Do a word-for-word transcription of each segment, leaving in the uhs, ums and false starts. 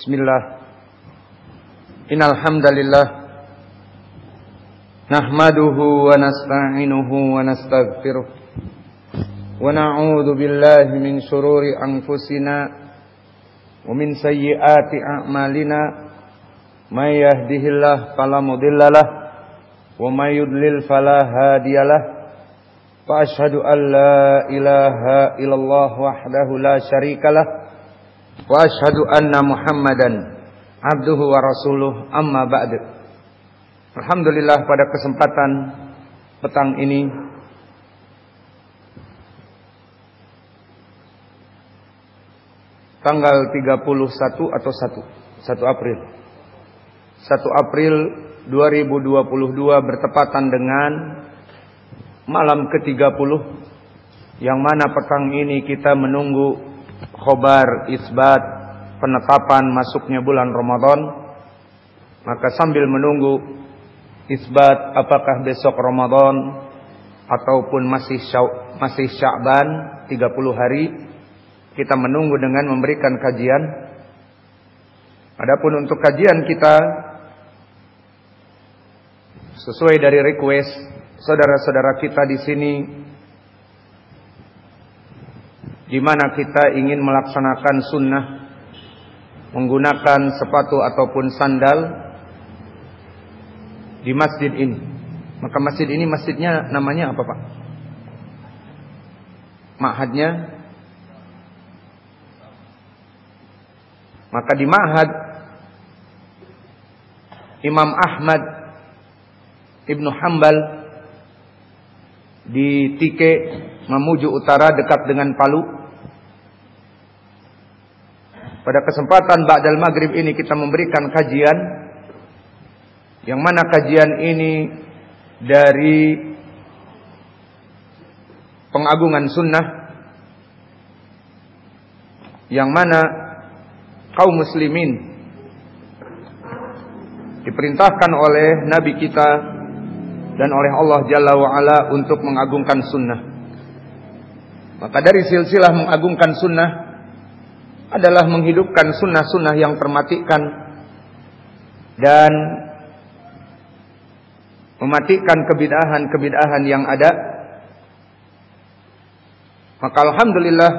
Bismillah. Innal hamdalillah nahmaduhu wa nasta'inuhu wa nastaghfiruh wa na'udzu billahi min shururi anfusina wa min sayyiati a'malina may yahdihillahu fala mudhillalah wa may yudlil fala hadiyalah. Fa asyhadu an la ilaha illallah wahdahu la syarikalah wa asyhadu anna Muhammadan abduhu wa rasuluh, amma ba'du. Alhamdulillah, pada kesempatan petang ini tanggal tiga puluh satu atau satu satu April satu April dua ribu dua puluh dua bertepatan dengan malam ke tiga puluh, yang mana petang ini kita menunggu khobar isbat penetapan masuknya bulan Ramadan. Maka sambil menunggu isbat apakah besok Ramadan ataupun masih syaw, masih Sya'ban tiga puluh hari, kita menunggu dengan memberikan kajian. Adapun untuk kajian kita sesuai dari request saudara-saudara kita di sini, di mana kita ingin melaksanakan sunnah menggunakan sepatu ataupun sandal di masjid ini. Maka masjid ini masjidnya namanya apa, Pak? Ma'hadnya? Maka di Ma'had Imam Ahmad Ibnu Hanbal di Tike Mamuju Utara dekat dengan Palu. Pada kesempatan ba'dal maghrib ini kita memberikan kajian, yang mana kajian ini dari pengagungan sunnah, yang mana kaum muslimin diperintahkan oleh Nabi kita dan oleh Allah Jalla wa'ala untuk mengagungkan sunnah. Maka dari silsilah mengagungkan sunnah adalah menghidupkan sunnah-sunnah yang termatikan dan mematikan kebid'ahan-kebid'ahan yang ada. Maka alhamdulillah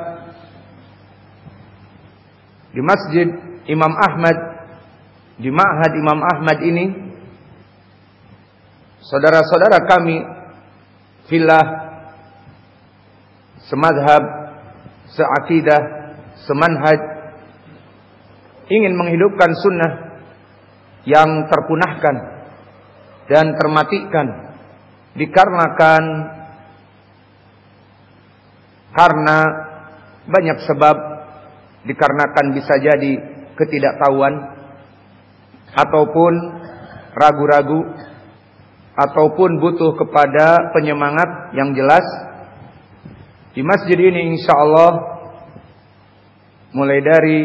di Masjid Imam Ahmad, di Ma'had Imam Ahmad ini, saudara-saudara kami fillah, semazhab, seakidah, semanhaj, ingin menghidupkan sunnah yang terpunahkan dan termatikan dikarenakan karena banyak sebab, dikarenakan bisa jadi ketidaktahuan ataupun ragu-ragu ataupun butuh kepada penyemangat yang jelas. Di masjid ini insyaallah mulai dari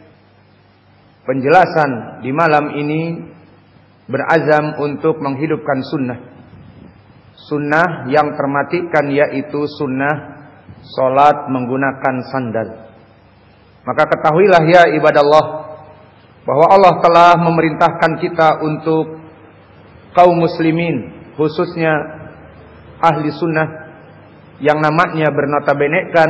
penjelasan di malam ini berazam untuk menghidupkan sunnah. Sunnah yang termatikan yaitu sunnah solat menggunakan sandal. Maka ketahuilah ya ibadallah, bahwa Allah telah memerintahkan kita untuk kaum muslimin, khususnya ahli sunnah, yang namanya bernotabenekan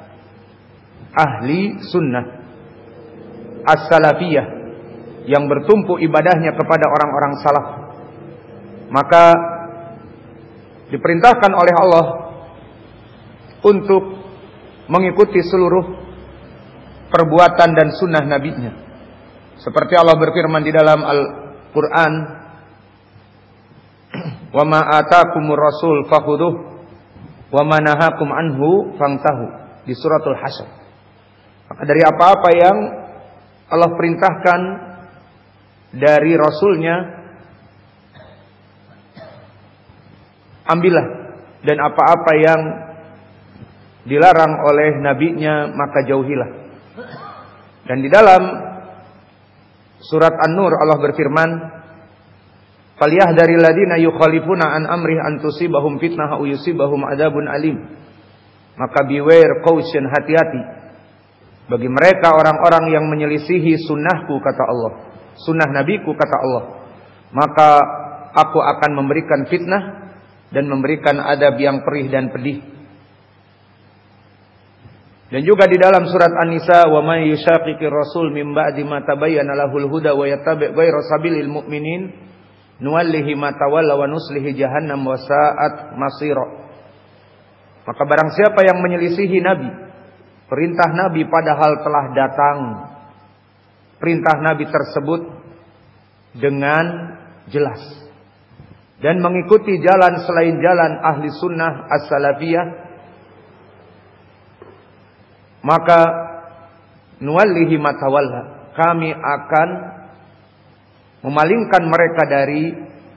ahli sunnah as-salafiyah, yang bertumpu ibadahnya kepada orang-orang salaf. Maka diperintahkan oleh Allah untuk mengikuti seluruh perbuatan dan sunnah nabinya. Seperti Allah berfirman di dalam Al-Quran, wa ma atakumur rasul fakhuduh wa ma nahakum anhu fangtahu, di suratul Hasyr. Maka dari apa-apa yang Allah perintahkan dari Rasulnya, ambillah, dan apa-apa yang dilarang oleh nabinya maka jauhilah. Dan di dalam surat An-Nur Allah berfirman, falyahdharil ladzina yukhalifuna an amrih an tusibahum fitnah aw yusibahum adzabun alim. Maka beware, caution, hati-hati bagi mereka orang-orang yang menyelisihi sunnahku, kata Allah, sunnah nabiku, kata Allah, maka aku akan memberikan fitnah dan memberikan adab yang perih dan pedih. Dan juga di dalam surat An-Nisa, wa may yushaqiqir rasul min ba'di ma tabayyana lahul huda wa yattabi' ghayra sabilil mu'minin nuwallihi ma tawalla wa nuslihi jahannam wa sa'at masira. Maka barang siapa yang menyelisihi nabi, perintah nabi padahal telah datang, perintah nabi tersebut dengan jelas, dan mengikuti jalan selain jalan ahli sunnah as-salafiyah, maka nuwallihi matawalla, kami akan memalingkan mereka dari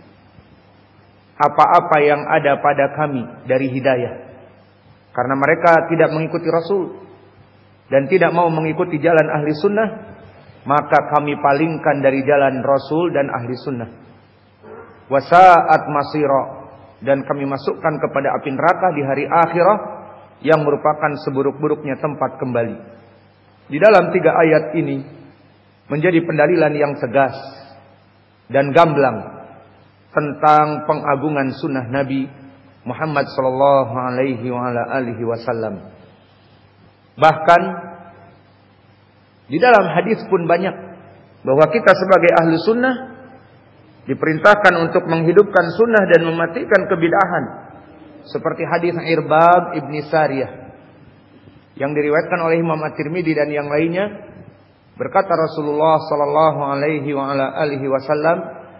apa-apa yang ada pada kami dari hidayah, karena mereka tidak mengikuti Rasul dan tidak mau mengikuti jalan ahli sunnah, maka kami palingkan dari jalan Rasul dan ahli sunnah. Wasa'at masira, dan kami masukkan kepada api neraka di hari akhirah yang merupakan seburuk-buruknya tempat kembali. Di dalam tiga ayat ini menjadi pendalilan yang tegas dan gamblang tentang pengagungan sunnah Nabi Muhammad sallallahu alaihi wasallam. Bahkan di dalam hadis pun banyak bahwa kita sebagai ahlu sunnah diperintahkan untuk menghidupkan sunnah dan mematikan kebidahan. Seperti hadis Irbad ibn Sariyah yang diriwayatkan oleh Imam At-Tirmidzi dan yang lainnya, berkata Rasulullah sallallahu alaihi wa ala alihi wasallam,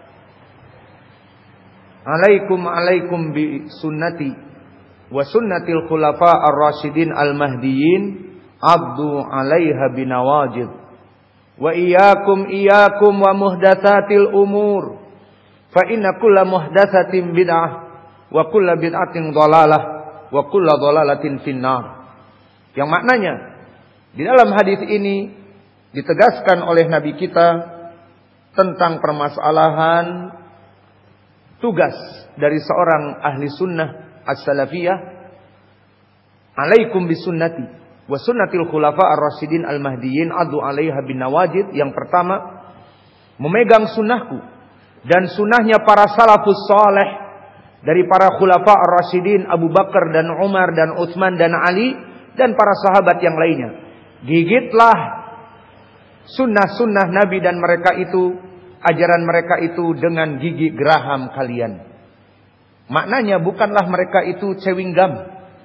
"Alaikum alaikum bi sunnati wa sunnatil khulafa ar-rasyidin al-mahdiyyin, abdu 'alaiha binawajid. Wa iyyakum iyyakum wa muhdatsatil umur, fa inna kulla muhdatsatin bid'ah wa kullu bid'atin dhalalah wa kullu dhalalatin finnar." Yang maknanya di dalam hadis ini ditegaskan oleh Nabi kita tentang permasalahan tugas dari seorang ahli sunnah as-salafiyah. Alaikum bisunnati wa sunnatil khulafa ar-rasyidin al-mahdiyyin adu 'alaiha bin nawajid. Yang pertama, memegang sunnahku dan sunnahnya para salafus saleh dari para khulafa ar-rasyidin Abu Bakar dan Umar dan Utsman dan Ali dan para sahabat yang lainnya. Gigitlah sunnah-sunnah Nabi dan mereka itu, ajaran mereka itu dengan gigi geraham kalian. Maknanya bukanlah mereka itu chewing gum.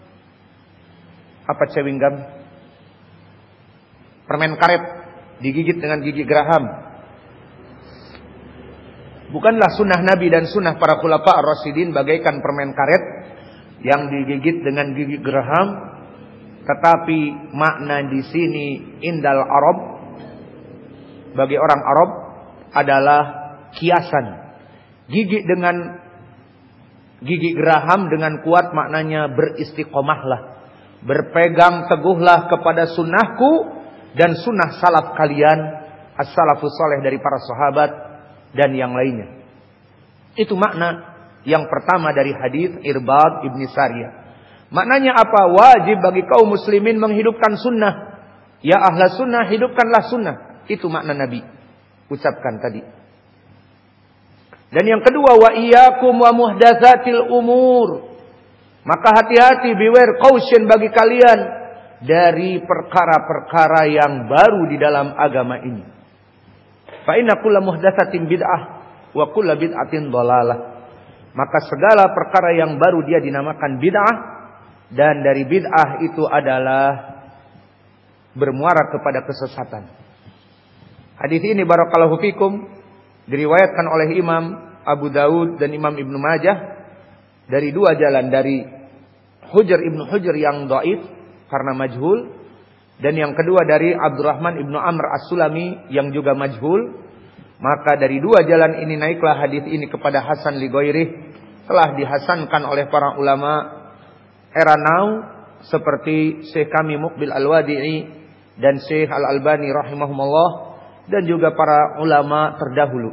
Apa chewing gum? Permen karet digigit dengan gigi geraham. Bukanlah sunnah Nabi dan sunnah para khulafa ar-rasyidin bagaikan permen karet yang digigit dengan gigi geraham, tetapi makna di sini indal Arab, bagi orang Arab adalah kiasan. Gigi dengan gigi geraham dengan kuat maknanya beristiqomahlah, berpegang teguhlah kepada sunnahku dan sunnah salaf kalian, as-salafus saleh dari para sahabat dan yang lainnya. Itu makna yang pertama dari hadis Irbad ibn Sariyah. Maknanya apa? Wajib bagi kaum muslimin menghidupkan sunnah. Ya ahla sunnah, hidupkanlah sunnah. Itu makna Nabi ucapkan tadi. Dan yang kedua, wa iyyakum wa muhdatsatil umur. Maka hati-hati, beware, caution bagi kalian dari perkara-perkara yang baru di dalam agama ini. Fa inna kulla muhdatsatin bid'ah wa kulla bid'atin dhalalah. Maka segala perkara yang baru dia dinamakan bid'ah, dan dari bid'ah itu adalah bermuara kepada kesesatan. Hadis ini barakallahu fikum diriwayatkan oleh Imam Abu Daud dan Imam Ibnu Majah dari dua jalan, dari Hujr Ibnu Hujr yang dhaif karena majhul, dan yang kedua dari Abdurrahman Ibnu Amr As-Sulami yang juga majhul. Maka dari dua jalan ini naiklah hadis ini kepada Hasan li ghairih, telah dihasankan oleh para ulama era now seperti Syekh kami Muqbil Al-Wadi'i dan Syekh Al-Albani rahimahumullah, dan juga para ulama terdahulu.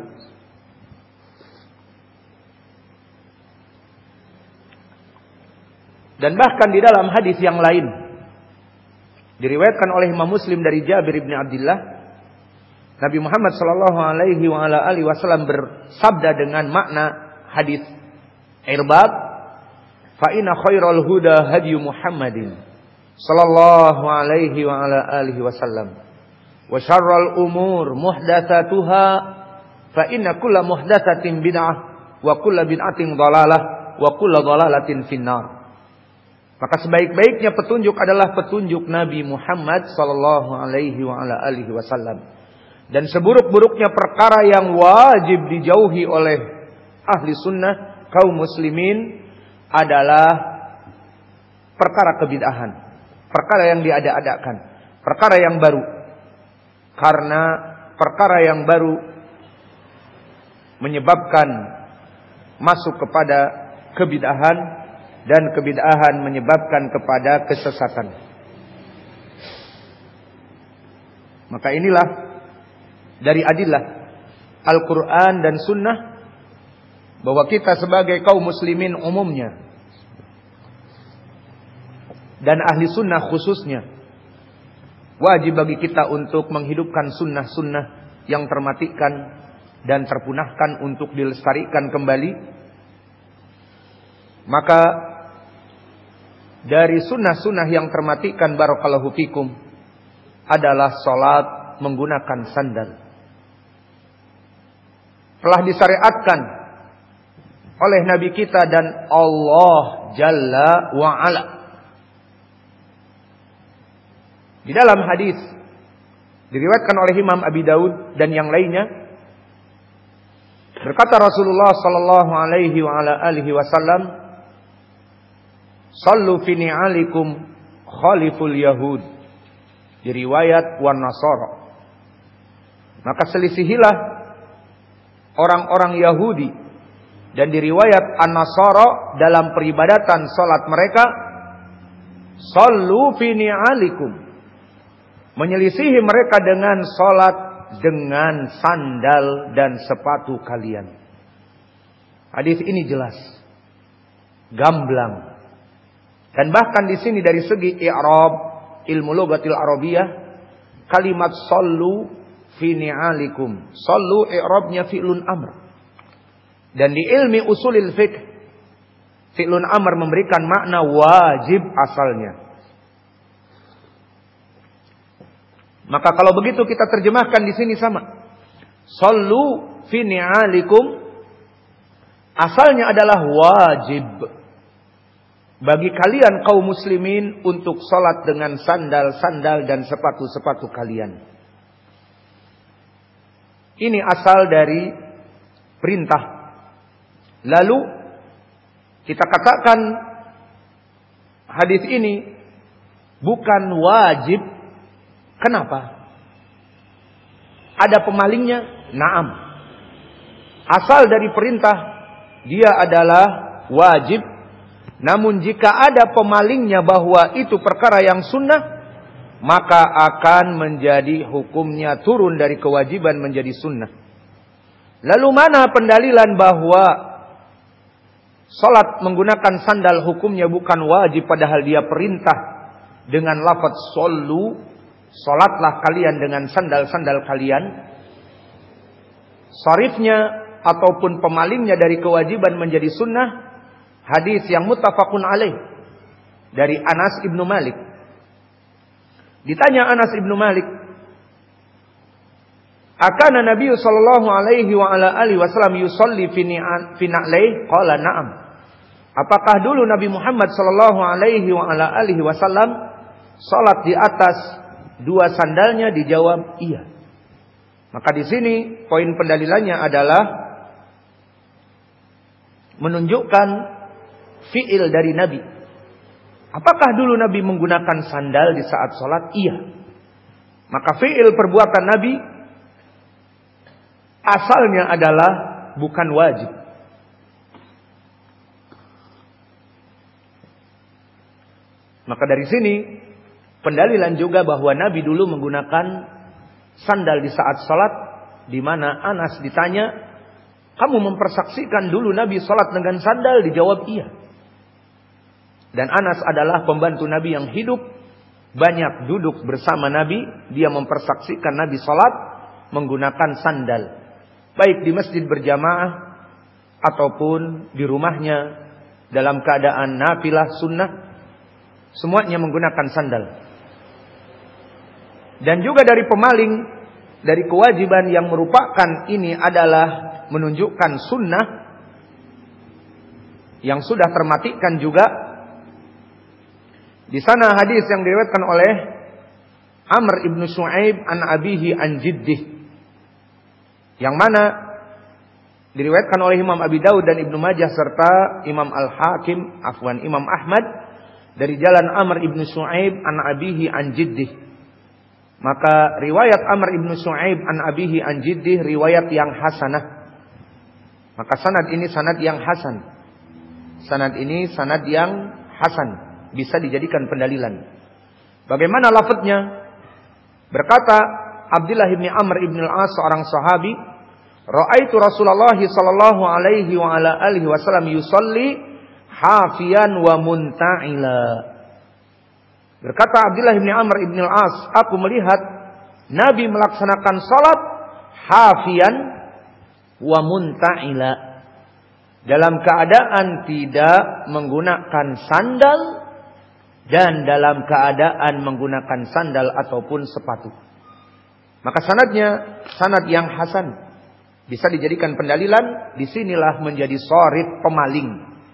Dan bahkan di dalam hadis yang lain Diriwayatkan oleh Imam Muslim dari Jabir bin Abdullah, Nabi Muhammad sallallahu alaihi wa ala alihi wasallam bersabda dengan makna hadis Irbad, "Fa inna khairal huda hadyu Muhammadin sallallahu alaihi wa ala alihi wasallam, wa syarrul umur muhdatsatuha, fa inna kulla muhdatsatin bid'ah, wa kulla bid'atin dhalalah, wa kulla dhalalatin finnar." Maka sebaik-baiknya petunjuk adalah petunjuk Nabi Muhammad sallallahu alaihi wa ala alihi wasallam. Dan seburuk-buruknya perkara yang wajib dijauhi oleh ahli sunnah kaum muslimin adalah perkara kebid'ahan, perkara yang diada-adakan, perkara yang baru. Karena perkara yang baru menyebabkan masuk kepada kebid'ahan, dan kebid'ahan menyebabkan kepada kesesatan. Maka inilah dari adillah Al-Quran dan Sunnah bahwa kita sebagai kaum muslimin umumnya dan ahli sunnah khususnya, wajib bagi kita untuk menghidupkan sunnah-sunnah yang termatikan dan terpunahkan untuk dilestarikan kembali. Maka dari sunnah-sunnah yang termatikan barakallahu fikum adalah salat menggunakan sandal. Telah disyariatkan oleh Nabi kita dan Allah Jalla wa Ala. Di dalam hadis diriwayatkan oleh Imam Abi Daud dan yang lainnya, berkata Rasulullah sallallahu alaihi wa ala alihi wasallam, "Sallu fi ni'alikum khaliful yahud." Di riwayat wan nasara. Maka selisihilah orang-orang Yahudi, dan di riwayat an-nasara dalam peribadatan salat mereka, "Sallu fi ni'alikum." Menyelisihi mereka dengan salat dengan sandal dan sepatu kalian. Hadis ini jelas, gamblang. Dan bahkan di sini dari segi i'rab, ilmu lughatil arabiyah, kalimat sallu fi ni'alikum, sallu i'rabnya fi'lun amr. Dan di ilmi usulil fiqh, fi'lun amr memberikan makna wajib asalnya. Maka kalau begitu kita terjemahkan di sini sama. Sallu fi ni'alikum asalnya adalah wajib bagi kalian kaum muslimin untuk salat dengan sandal-sandal dan sepatu-sepatu kalian. Ini asal dari perintah. Lalu kita katakan hadis ini bukan wajib. Kenapa? Ada pemalingnya? Naam. Asal dari perintah dia adalah wajib. Namun jika ada pemalingnya bahwa itu perkara yang sunnah, maka akan menjadi hukumnya turun dari kewajiban menjadi sunnah. Lalu mana pendalilan bahwa salat menggunakan sandal hukumnya bukan wajib padahal dia perintah dengan lafaz sallu, salatlah kalian dengan sandal-sandal kalian. Sarifnya ataupun pemalingnya dari kewajiban menjadi sunnah, hadis yang muttafaqun alaih dari Anas ibnu Malik. Ditanya Anas ibnu Malik, "Akana Nabi sallallahu alaihi wa ala alihi wasallam yusalli fi na'lai?" Qala na'am. Apakah dulu Nabi Muhammad sallallahu alaihi wa ala alihi wasallam salat di atas dua sandalnya? Dijawab iya. Maka di sini poin pendalilannya adalah menunjukkan fi'il dari Nabi. Apakah dulu Nabi menggunakan sandal di saat sholat? Iya. Maka fi'il perbuatan Nabi asalnya adalah bukan wajib. Maka dari sini pendalilan juga bahwa Nabi dulu menggunakan sandal di saat sholat, di mana Anas ditanya, "Kamu mempersaksikan dulu Nabi sholat dengan sandal?" Dijawab iya. Dan Anas adalah pembantu Nabi yang hidup banyak duduk bersama Nabi, dia mempersaksikan Nabi salat menggunakan sandal, baik di masjid berjamaah ataupun di rumahnya dalam keadaan nafilah sunnah, semuanya menggunakan sandal. Dan juga dari pemaling, dari kewajiban yang merupakan ini adalah menunjukkan sunnah yang sudah termatikan juga. Di sana hadis yang diriwayatkan oleh Amr ibn Shu'aib an abihi an jiddih, yang mana diriwayatkan oleh Imam Abi Daud dan Ibnu Majah serta Imam Al-Hakim, afwan Imam Ahmad, dari jalan Amr ibn Shu'aib an abihi an jiddih. Maka riwayat Amr ibn Shu'aib an abihi an jiddih riwayat yang hasanah. Maka sanad ini sanad yang hasan. Sanad ini sanad yang hasan, bisa dijadikan pendalilan. Bagaimana lafadznya? Berkata Abdullah bin Amr bin Al-As, seorang sahabi, ra'aitu Rasulullah sallallahu alaihi wa ala alihi wasallam yusalli hafiyan wa munta'ila. Berkata Abdullah bin Amr bin Al-As, aku melihat Nabi melaksanakan salat hafiyan wa munta'ila, dalam keadaan tidak menggunakan sandal dan dalam keadaan menggunakan sandal ataupun sepatu. Maka sanadnya sanad yang hasan, bisa dijadikan pendalilan. Disinilah menjadi sorif pemaling.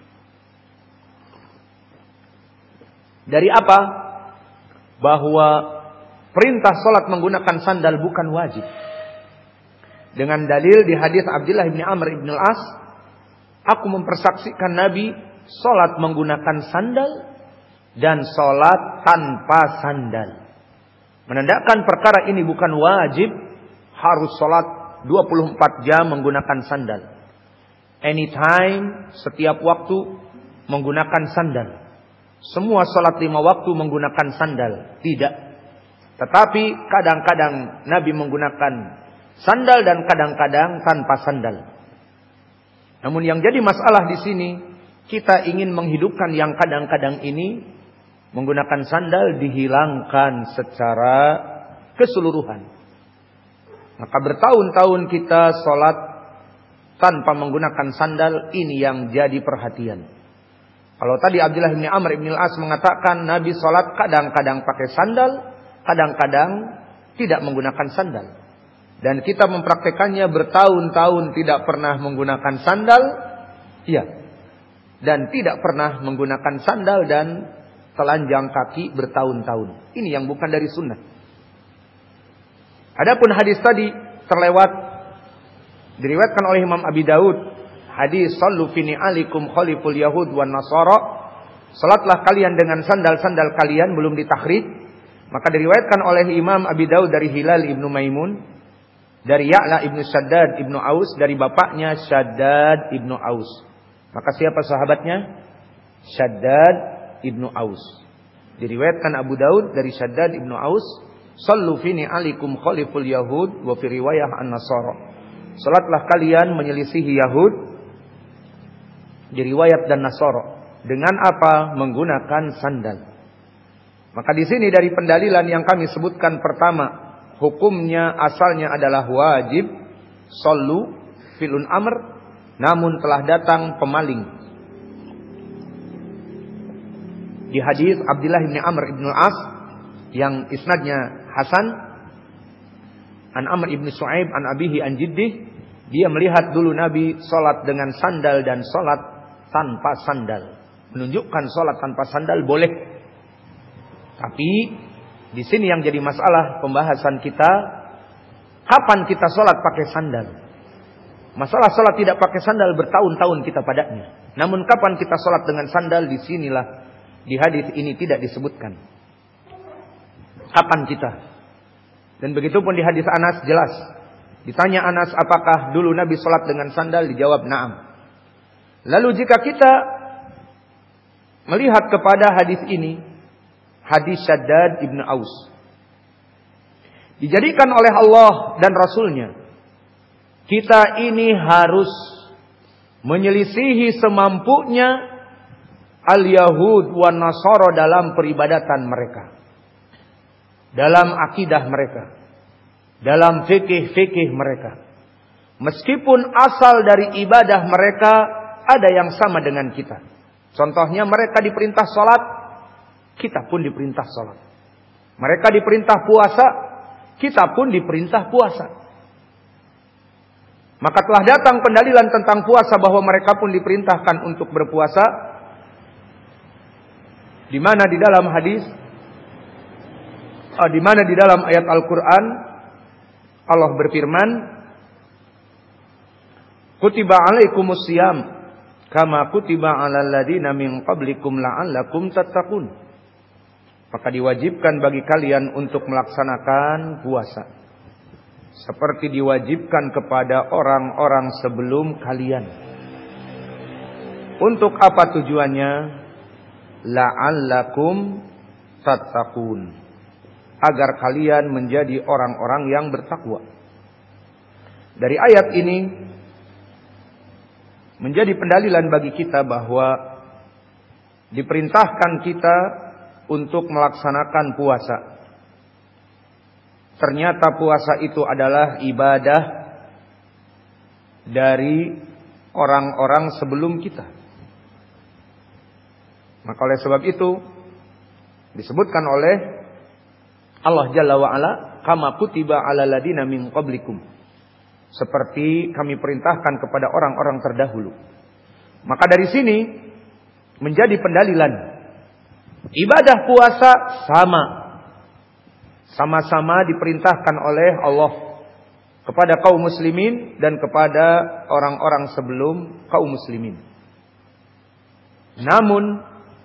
Dari apa? Bahwa perintah salat menggunakan sandal bukan wajib. Dengan dalil di hadis Abdullah bin Amr bin Al-As, aku mempersaksikan Nabi salat menggunakan sandal dan salat tanpa sandal. Menandakan perkara ini bukan wajib harus salat dua puluh empat jam menggunakan sandal. Anytime, setiap waktu menggunakan sandal. Semua salat lima waktu menggunakan sandal. Tidak. Tetapi kadang-kadang Nabi menggunakan sandal dan kadang-kadang tanpa sandal. Namun yang jadi masalah di sini, kita ingin menghidupkan yang kadang-kadang ini menggunakan sandal dihilangkan secara keseluruhan. Maka bertahun-tahun kita sholat tanpa menggunakan sandal, ini yang jadi perhatian. Kalau tadi Abdullah bin Amr bin Al-As mengatakan Nabi sholat kadang-kadang pakai sandal, kadang-kadang tidak menggunakan sandal. Dan kita mempraktekannya bertahun-tahun tidak pernah menggunakan sandal. Iya. Dan tidak pernah menggunakan sandal dan telanjang kaki bertahun-tahun. Ini yang bukan dari sunnah. Adapun hadis tadi terlewat, diriwayatkan oleh Imam Abi Daud. Hadis sallu fi ni'alikum khaliful yahud wan nasara. Salatlah kalian dengan sandal-sandal kalian, belum ditakhrij. Maka diriwayatkan oleh Imam Abi Daud dari Hilal ibnu Maimun, dari Ya'la ibnu Shaddad ibnu Aus, dari bapaknya Shaddad ibnu Aus. Maka siapa sahabatnya? Shaddad ibnu Aus. Diriwayatkan Abu Daud dari Shaddad ibnu Aus, sallu fi ni'alikum khaliful yahud wa fi riwayah an-nasara. Salatlah kalian menyelisihi Yahud, di riwayat dan Nasara. Dengan apa? Menggunakan sandal. Maka di sini dari pendalilan yang kami sebutkan pertama, hukumnya asalnya adalah wajib, sallu filun amr, namun telah datang pemaling. Di hadis Abdullah bin Amr bin Al-As yang isnadnya hasan, an Amr ibn Shu'aib an abihi an jiddih, dia melihat dulu Nabi salat dengan sandal dan salat tanpa sandal. Menunjukkan salat tanpa sandal boleh. Tapi di sini yang jadi masalah pembahasan kita, kapan kita salat pakai sandal? Masalah salat tidak pakai sandal bertahun-tahun kita padanya. Namun kapan kita salat dengan sandal, di sinilah di hadis ini tidak disebutkan. Kapan kita? Dan begitu pun di hadis Anas jelas. Ditanya Anas, apakah dulu Nabi salat dengan sandal? Dijawab na'am. Lalu jika kita melihat kepada hadis ini, hadis Shaddad ibnu Aus, dijadikan oleh Allah dan Rasulnya, kita ini harus menyelisihi semampunya al-Yahud wa Nasara dalam peribadatan mereka. dalam akidah mereka, dalam fikih-fikih mereka. Meskipun asal dari ibadah mereka ada yang sama dengan kita. Contohnya mereka diperintah salat, kita pun diperintah salat. Mereka diperintah puasa, kita pun diperintah puasa. Maka telah datang pendalilan tentang puasa bahwa mereka pun diperintahkan untuk berpuasa. Di mana di dalam hadis, oh, di mana di dalam ayat Al-Quran Allah berfirman, Kutiba alaikumus siyam kama kutiba alal ladina min qablikum la'allakum tattaqun. Maka diwajibkan bagi kalian untuk melaksanakan puasa seperti diwajibkan kepada orang-orang sebelum kalian. Untuk apa tujuannya? La'allakum tattaqun, agar kalian menjadi orang-orang yang bertakwa. Dari ayat ini menjadi pendalilan bagi kita bahwa diperintahkan kita untuk melaksanakan puasa. Ternyata puasa itu adalah ibadah dari orang-orang sebelum kita. Maka oleh sebab itu disebutkan oleh Allah Jalla wa'ala, kama kutiba ala ladina min qablikum, seperti kami perintahkan kepada orang-orang terdahulu. Maka dari sini menjadi pendalilan ibadah puasa sama. Sama-sama diperintahkan oleh Allah kepada kaum muslimin dan kepada orang-orang sebelum kaum muslimin. Namun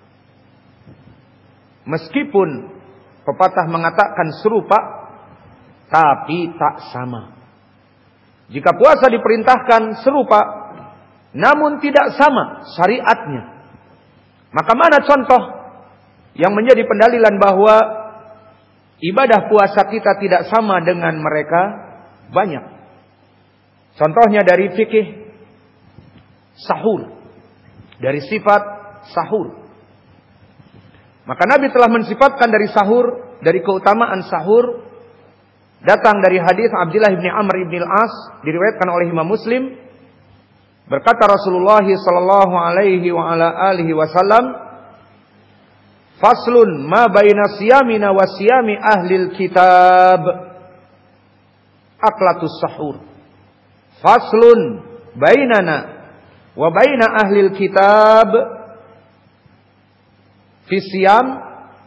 meskipun pepatah mengatakan serupa, tapi tak sama. Jika puasa diperintahkan serupa, namun tidak sama syariatnya, maka mana contoh yang menjadi pendalilan bahwa ibadah puasa kita tidak sama dengan mereka? Banyak. Contohnya dari fikih sahur, dari sifat sahur. Maka Nabi telah mensifatkan dari sahur, dari keutamaan sahur, datang dari hadis Abdullah bin Amr bin Al-As, diriwayatkan oleh Imam Muslim. Berkata Rasulullah sallallahu alaihi wa ala alihi wasallam, Faslun ma baina siyamina wa siyami ahlil kitab aklatus sahur. Faslun bainana wa baina ahlil kitab fi siyam.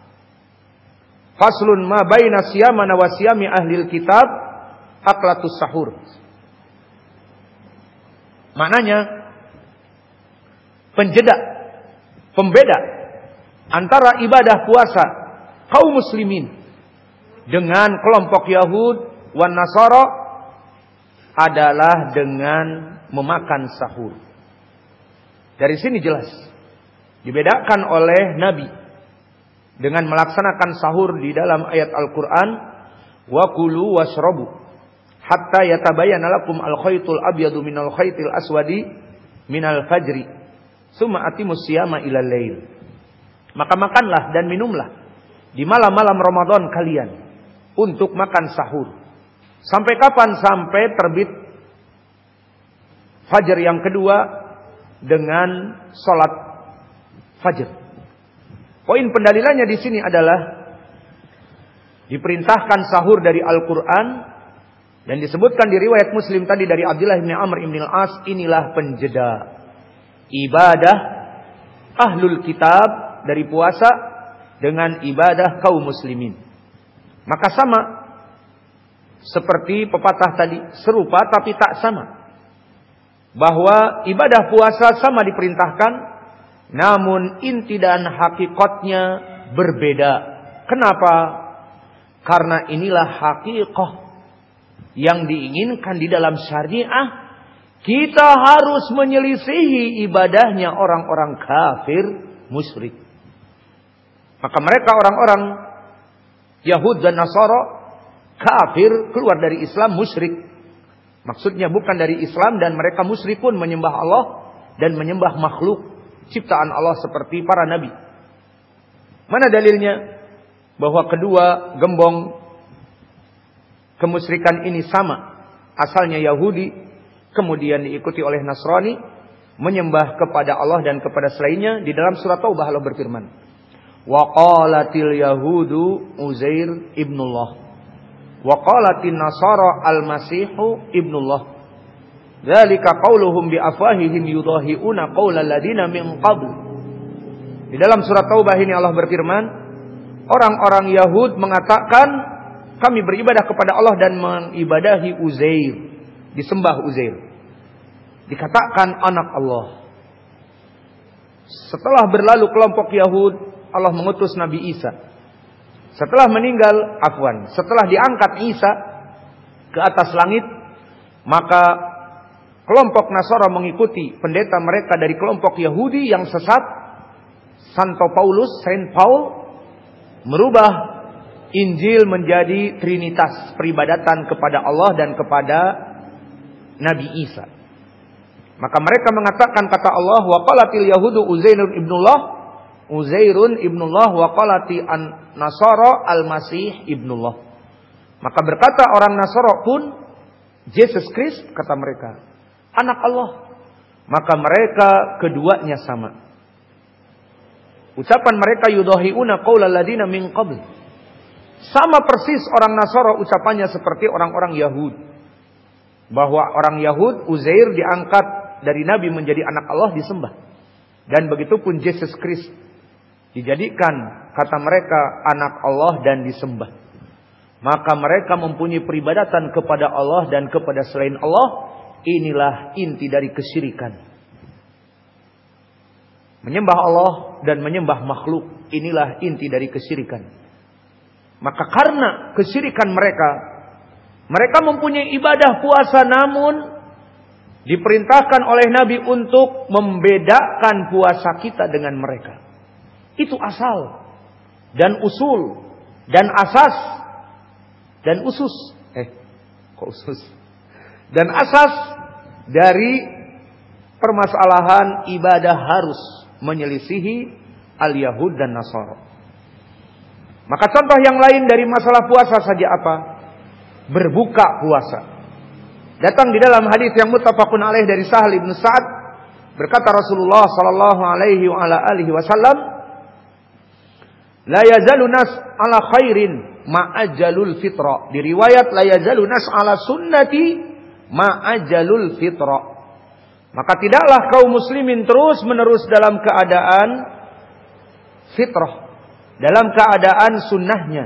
Faslun ma baina siyamana wa siyami ahlil kitab aklatus sahur. Maknanya penjeda, pembeda antara ibadah puasa kaum muslimin dengan kelompok Yahud wan Nasara adalah dengan memakan sahur. Dari sini jelas dibedakan oleh Nabi dengan melaksanakan sahur di dalam ayat Al-Quran, wa kulu washrabu hatta yatabayyana lakum al-khaytul abyadu minal khaytil aswadi minal fajri summa atimus siyama ilal lail. Maka makanlah dan minumlah di malam-malam Ramadan kalian untuk makan sahur. Sampai kapan? Sampai terbit fajar yang kedua dengan salat fajar. Poin pendalilannya di sini adalah diperintahkan sahur dari Al-Quran dan disebutkan di riwayat Muslim tadi dari Abdullah bin Amr bin Al-As, inilah penjeda ibadah ahlul kitab dari puasa dengan ibadah kaum muslimin. Maka sama seperti pepatah tadi, serupa tapi tak sama. Bahwa ibadah puasa sama diperintahkan, namun inti dan hakikatnya berbeda. Kenapa? Karena inilah hakikat yang diinginkan di dalam syariah. Kita harus menyelisihi ibadahnya orang-orang kafir musyrik. Maka mereka orang-orang Yahud dan Nasara kafir, keluar dari Islam, musyrik. Maksudnya bukan dari Islam dan mereka musyrikun, menyembah Allah dan menyembah makhluk ciptaan Allah seperti para nabi. Mana dalilnya? bahwa kedua gembong kemusyrikan ini sama, asalnya Yahudi, kemudian diikuti oleh Nasrani, menyembah kepada Allah dan kepada selainnya. Di dalam surat Taubah Allah berfirman, wa qalatil yahudu Uzair ibnullah wa qalatin nasara al-masihu ibnullah dzalika qauluhum bi afwahihim yudahiuna qaulal ladina min qabl. Di dalam surat Taubah ini Allah berfirman, orang-orang Yahud mengatakan kami beribadah kepada Allah dan mengibadahi Uzair, disembah Uzair, dikatakan anak Allah. Setelah berlalu kelompok Yahud, Allah mengutus Nabi Isa. Setelah meninggal, afwan, setelah diangkat Isa ke atas langit, maka kelompok Nasara mengikuti pendeta mereka dari kelompok Yahudi yang sesat. Santo Paulus, Saint Paul, merubah Injil menjadi trinitas, peribadatan kepada Allah dan kepada Nabi Isa. Maka mereka mengatakan kata Allah, wa qalatil yahudu Uzairun ibnullah, Uzairun ibnullah, wa qalati an Nasara al-Masih ibnullah. Maka berkata orang Nasara pun, Jesus Christ, kata mereka, anak Allah. Maka mereka keduanya sama. Ucapan mereka yudahiuna qaulal ladina min qabl. Sama persis orang Nasara ucapannya seperti orang-orang Yahud. Bahwa orang Yahud, Uzair diangkat dari Nabi menjadi anak Allah, disembah. Dan begitu pun Jesus Christ dijadikan, kata mereka, anak Allah dan disembah. Maka mereka mempunyai peribadatan kepada Allah dan kepada selain Allah. Inilah inti dari kesyirikan. Menyembah Allah dan menyembah makhluk, inilah inti dari kesyirikan. Maka karena kesyirikan mereka, mereka mempunyai ibadah puasa, namun diperintahkan oleh Nabi untuk membedakan puasa kita dengan mereka. Itu asal dan usul dan asas dan usus. Eh, kok usus? Dan asas dari permasalahan ibadah harus menyelisihi al-Yahud dan Nasara. Maka contoh yang lain dari masalah puasa saja apa? Berbuka puasa. Datang di dalam hadis yang muttafaqun alaih dari Sahal bin Sa'ad, berkata Rasulullah sallallahu alaihi wa ala alihi wasallam, la yazalu nas ala khairin ma'ajalul fitra. Di riwayat la yazalu nas ala sunnati ma'ajalul fitra. Maka tidaklah kaum muslimin terus menerus dalam keadaan fitrah, dalam keadaan sunnahnya,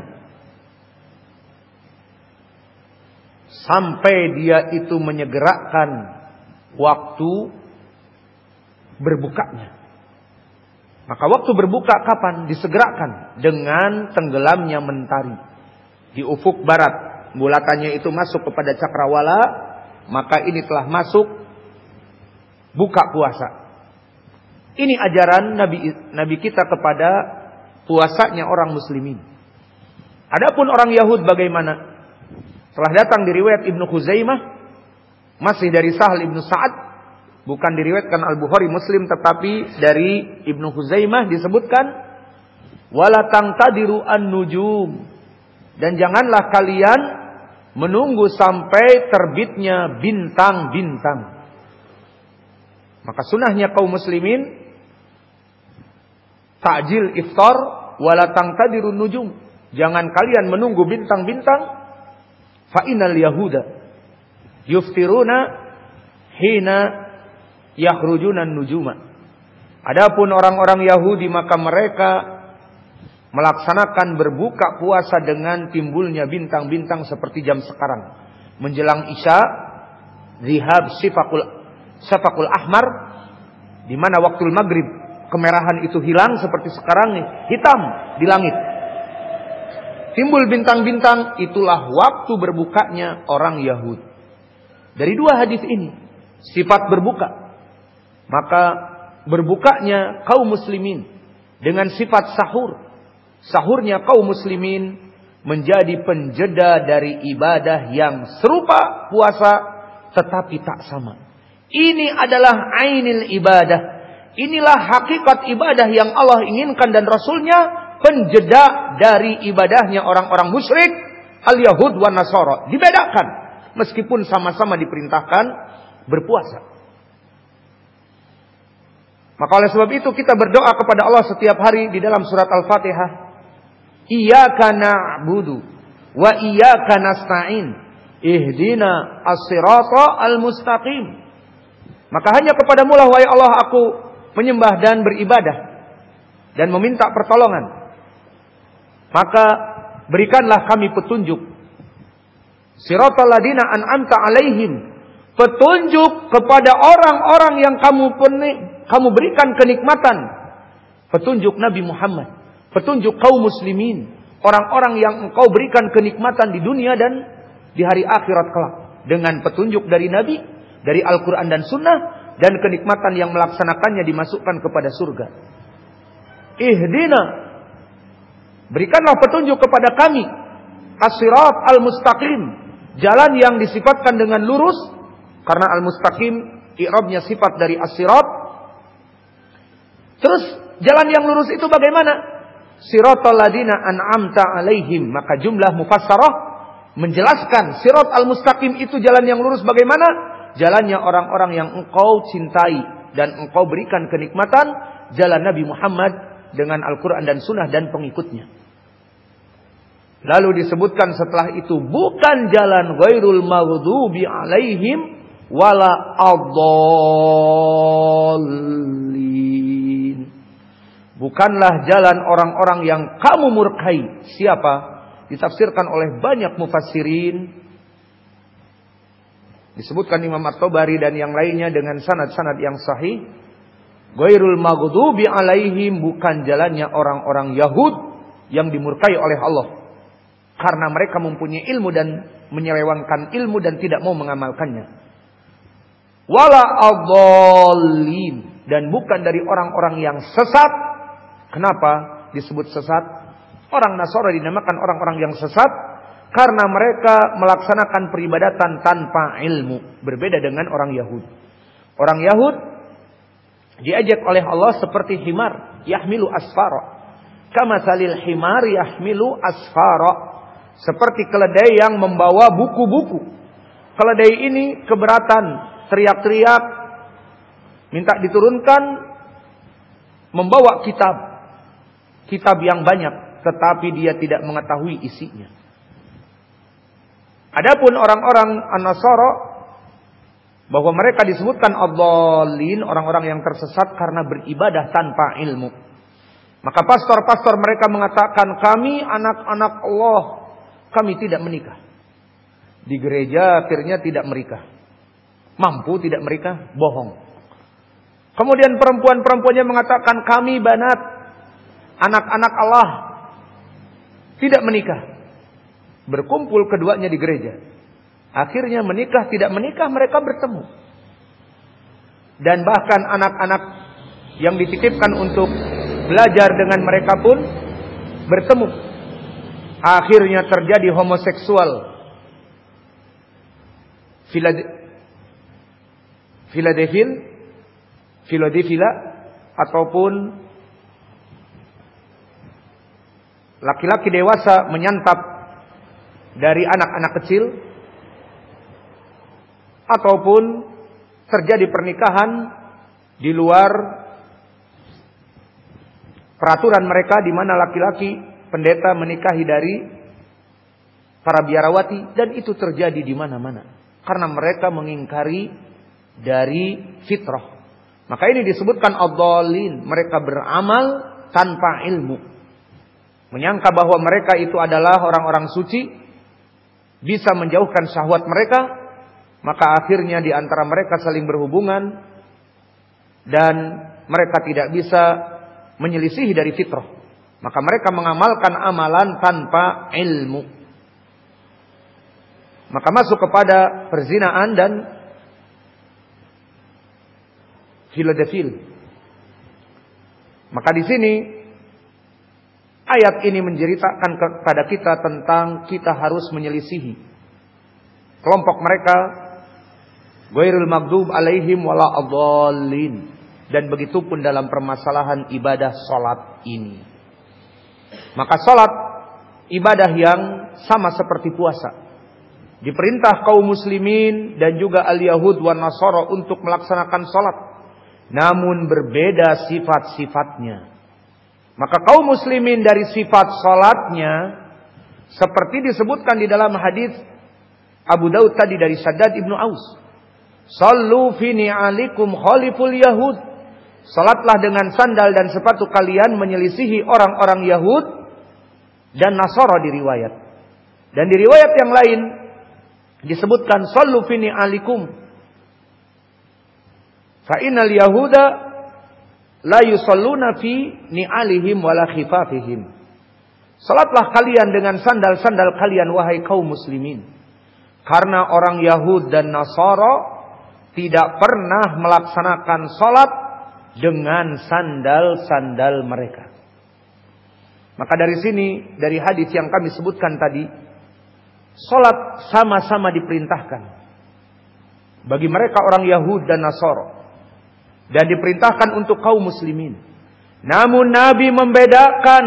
sampai dia itu menyegerakan waktu berbukanya. Maka waktu berbuka kapan? Disegerakan dengan tenggelamnya mentari di ufuk barat. Bulatannya itu masuk kepada cakrawala, maka ini telah masuk buka puasa. Ini ajaran Nabi Nabi kita kepada puasanya orang muslimin. Adapun orang Yahud bagaimana? Telah datang di riwayat Ibnu Khuzaimah, masih dari Sahal bin Sa'ad, bukan diriwayatkan Al-Bukhari Muslim, tetapi dari Ibnu Khuzaimah disebutkan, wala tangtadiru an-nujum, dan janganlah kalian menunggu sampai terbitnya bintang-bintang. Maka sunnahnya kaum muslimin ta'jil iftar wala tangtadirun nujum. Jangan kalian menunggu bintang-bintang. Fa innal yahuda yuftiruna hina yakhrujuna nujuma. Adapun orang-orang Yahudi, maka mereka melaksanakan berbuka puasa dengan timbulnya bintang-bintang seperti jam sekarang. Menjelang Isya, zihab sifakul Syafaqul ahmar, di mana waktu maghrib kemerahan itu hilang seperti sekarang nih, hitam di langit. Timbul bintang-bintang, itulah waktu berbukanya orang Yahud. Dari dua hadis ini, sifat berbuka, maka berbukanya kaum muslimin dengan sifat sahur. Sahurnya kaum muslimin menjadi penjeda dari ibadah yang serupa puasa tetapi tak sama. Ini adalah ainil ibadah. Inilah hakikat ibadah yang Allah inginkan dan Rasulnya. penjeda dari ibadahnya orang-orang musyrik al-Yahud wan Nasara. Dibedakan meskipun sama-sama diperintahkan berpuasa. Maka oleh sebab itu kita berdoa kepada Allah setiap hari di dalam surat Al-Fatihah. Iyyaka na'budu wa iyyaka nasta'in. Ihdina as-sirata al-mustaqim. Maka hanya kepadamu lah wahai Allah aku menyembah dan beribadah dan meminta pertolongan. Maka berikanlah kami petunjuk. Siratal ladina an'amta alaihim. Petunjuk kepada orang-orang yang kamu kamu berikan kenikmatan. Petunjuk Nabi Muhammad, petunjuk kaum muslimin, orang-orang yang engkau berikan kenikmatan di dunia dan di hari akhirat kelak dengan petunjuk dari Nabi, dari Al-Quran dan Sunnah, dan kenikmatan yang melaksanakannya dimasukkan kepada surga. Ihdina, berikanlah petunjuk kepada kami as-sirat al-mustaqim, jalan yang disifatkan dengan lurus, karena al-mustaqim i'rabnya sifat dari as-sirat. Terus jalan yang lurus itu bagaimana? Siratal ladina an'amta alaihim. Maka jumlah mufassarah menjelaskan sirat al-mustaqim itu jalan yang lurus bagaimana? Jalannya orang-orang yang engkau cintai dan engkau berikan kenikmatan, jalan Nabi Muhammad dengan Al-Quran dan Sunnah dan pengikutnya. Lalu disebutkan setelah itu, bukan jalan ghairul maghdubi alaihim wala ad-dallin. Bukanlah jalan orang-orang yang kamu murkai. Siapa? Ditafsirkan oleh banyak mufassirin. Disebutkan Imam At-Tabari dan yang lainnya dengan sanad-sanad yang sahih. Ghairul maghdubi alaihim, bukan jalannya orang-orang Yahud yang dimurkai oleh Allah. Karena mereka mempunyai ilmu dan menyelewengkan ilmu dan tidak mau mengamalkannya. Wala ad-dallin, dan bukan dari orang-orang yang sesat. Kenapa disebut sesat? Orang Nasara dinamakan orang-orang yang sesat karena mereka melaksanakan peribadatan tanpa ilmu, berbeda dengan orang Yahud. Orang Yahud diajak oleh Allah seperti himar yahmilu asfara. Kama salil himar yahmilu asfara. Seperti keledai yang membawa buku-buku. Keledai ini keberatan, teriak-teriak, minta diturunkan, membawa kitab. Kitab yang banyak, tetapi dia tidak mengetahui isinya. Adapun orang-orang An-Nasara, bahwa mereka disebutkan ad-dallin, orang-orang yang tersesat karena beribadah tanpa ilmu. Maka pastor-pastor mereka mengatakan, kami anak-anak Allah, kami tidak menikah. Di gereja akhirnya tidak menikah. Mampu tidak menikah? Bohong. Kemudian perempuan-perempuannya mengatakan, kami banat, anak-anak Allah, tidak menikah. Berkumpul keduanya di gereja. Akhirnya menikah tidak menikah mereka bertemu. Dan bahkan anak-anak yang dititipkan untuk belajar dengan mereka pun bertemu. Akhirnya terjadi homoseksual. Filadefil, Filodefila, ataupun laki-laki dewasa menyantap dari anak-anak kecil, ataupun terjadi pernikahan di luar peraturan mereka, di mana laki-laki pendeta menikahi dari para biarawati, dan itu terjadi di mana-mana karena mereka mengingkari dari fitrah. Maka ini disebutkan ad-dallin, mereka beramal tanpa ilmu. Menyangka bahwa mereka itu adalah orang-orang suci, bisa menjauhkan syahwat mereka, maka akhirnya di antara mereka saling berhubungan dan mereka tidak bisa menyelisihi dari fitrah. Maka mereka mengamalkan amalan tanpa ilmu. Maka masuk kepada perzinaan dan filodefil. Maka di sini ayat ini menceritakan kepada kita tentang kita harus menyelisihi kelompok mereka, ghairul maghdub alaihim wala ad-dallin, dan begitu pun dalam permasalahan ibadah salat ini. Maka salat ibadah yang sama seperti puasa. Diperintah kaum muslimin dan juga al-Yahud wan Nasara untuk melaksanakan salat, namun berbeda sifat-sifatnya. Maka kaum muslimin dari sifat salatnya seperti disebutkan di dalam hadis Abu Daud tadi dari Shaddad ibnu Aus. Sallu fi ni'alikum khaliful yahud. Salatlah dengan sandal dan sepatu kalian menyelisihi orang-orang Yahud dan Nasara di riwayat. Dan di riwayat yang lain disebutkan sallu fi ni'alikum. Fa innal yahuda la yusalluna fi ni'alihim wala khifafihim. Salatlah kalian dengan sandal-sandal kalian wahai kaum muslimin. Karena orang Yahud dan Nasara tidak pernah melaksanakan salat dengan sandal-sandal mereka. Maka dari sini, dari hadis yang kami sebutkan tadi, salat sama-sama diperintahkan bagi mereka orang Yahud dan Nasara, dan diperintahkan untuk kaum muslimin. Namun Nabi membedakan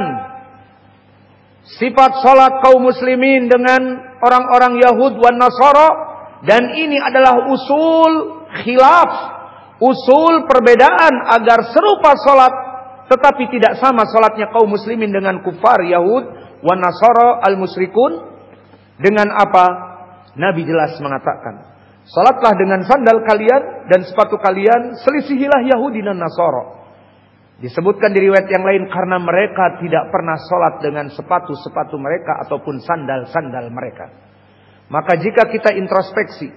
sifat salat kaum muslimin dengan orang-orang Yahud wan Nasara, dan ini adalah usul khilaf, usul perbedaan agar serupa salat tetapi tidak sama salatnya kaum muslimin dengan kufar Yahud wan Nasara al-musyrikun. Dengan apa? Nabi jelas mengatakan, salatlah dengan sandal kalian dan sepatu kalian, selisihilah Yahudi dan Nasara. Disebutkan di riwayat yang lain karena mereka tidak pernah salat dengan sepatu-sepatu mereka ataupun sandal-sandal mereka. Maka jika kita introspeksi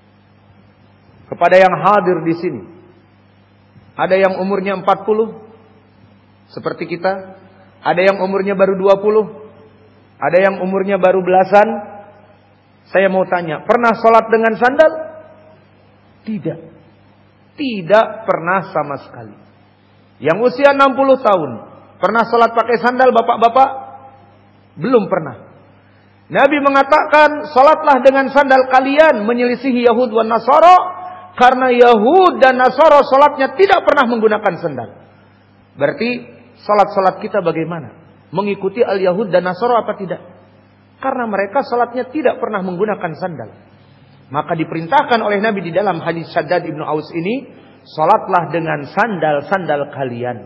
kepada yang hadir di sini, ada yang umurnya empat puluh seperti kita, ada yang umurnya baru dua puluh, ada yang umurnya baru belasan. Saya mau tanya, pernah salat dengan sandal? Tidak. Tidak pernah sama sekali. Yang usia enam puluh tahun, pernah salat pakai sandal bapak-bapak? Belum pernah. Nabi mengatakan, salatlah dengan sandal kalian menyelisihi Yahud wan Nasara, karena Yahud dan Nasara salatnya tidak pernah menggunakan sandal. Berarti salat-salat kita bagaimana? Mengikuti al-Yahud dan Nasara apa tidak? Karena mereka salatnya tidak pernah menggunakan sandal. Maka diperintahkan oleh Nabi di dalam hadis Shaddad ibnu Aus ini, salatlah dengan sandal-sandal kalian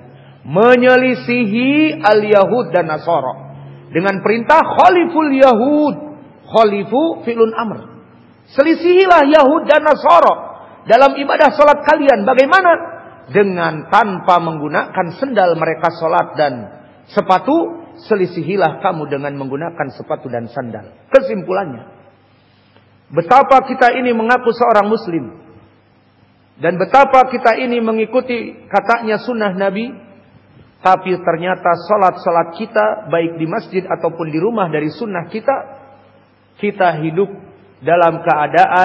menyelisihi al-Yahud dan Nasara. Dengan perintah khaliful Yahud. Khalifu fi'lun amr. Selisihilah Yahud dan Nasara dalam ibadah salat kalian. Bagaimana? Dengan tanpa menggunakan sandal mereka salat dan sepatu, selisihilah kamu dengan menggunakan sepatu dan sandal. Kesimpulannya, betapa kita ini mengaku seorang muslim, dan betapa kita ini mengikuti katanya sunnah Nabi, tapi ternyata salat-salat kita baik di masjid ataupun di rumah dari sunnah kita, kita hidup dalam keadaan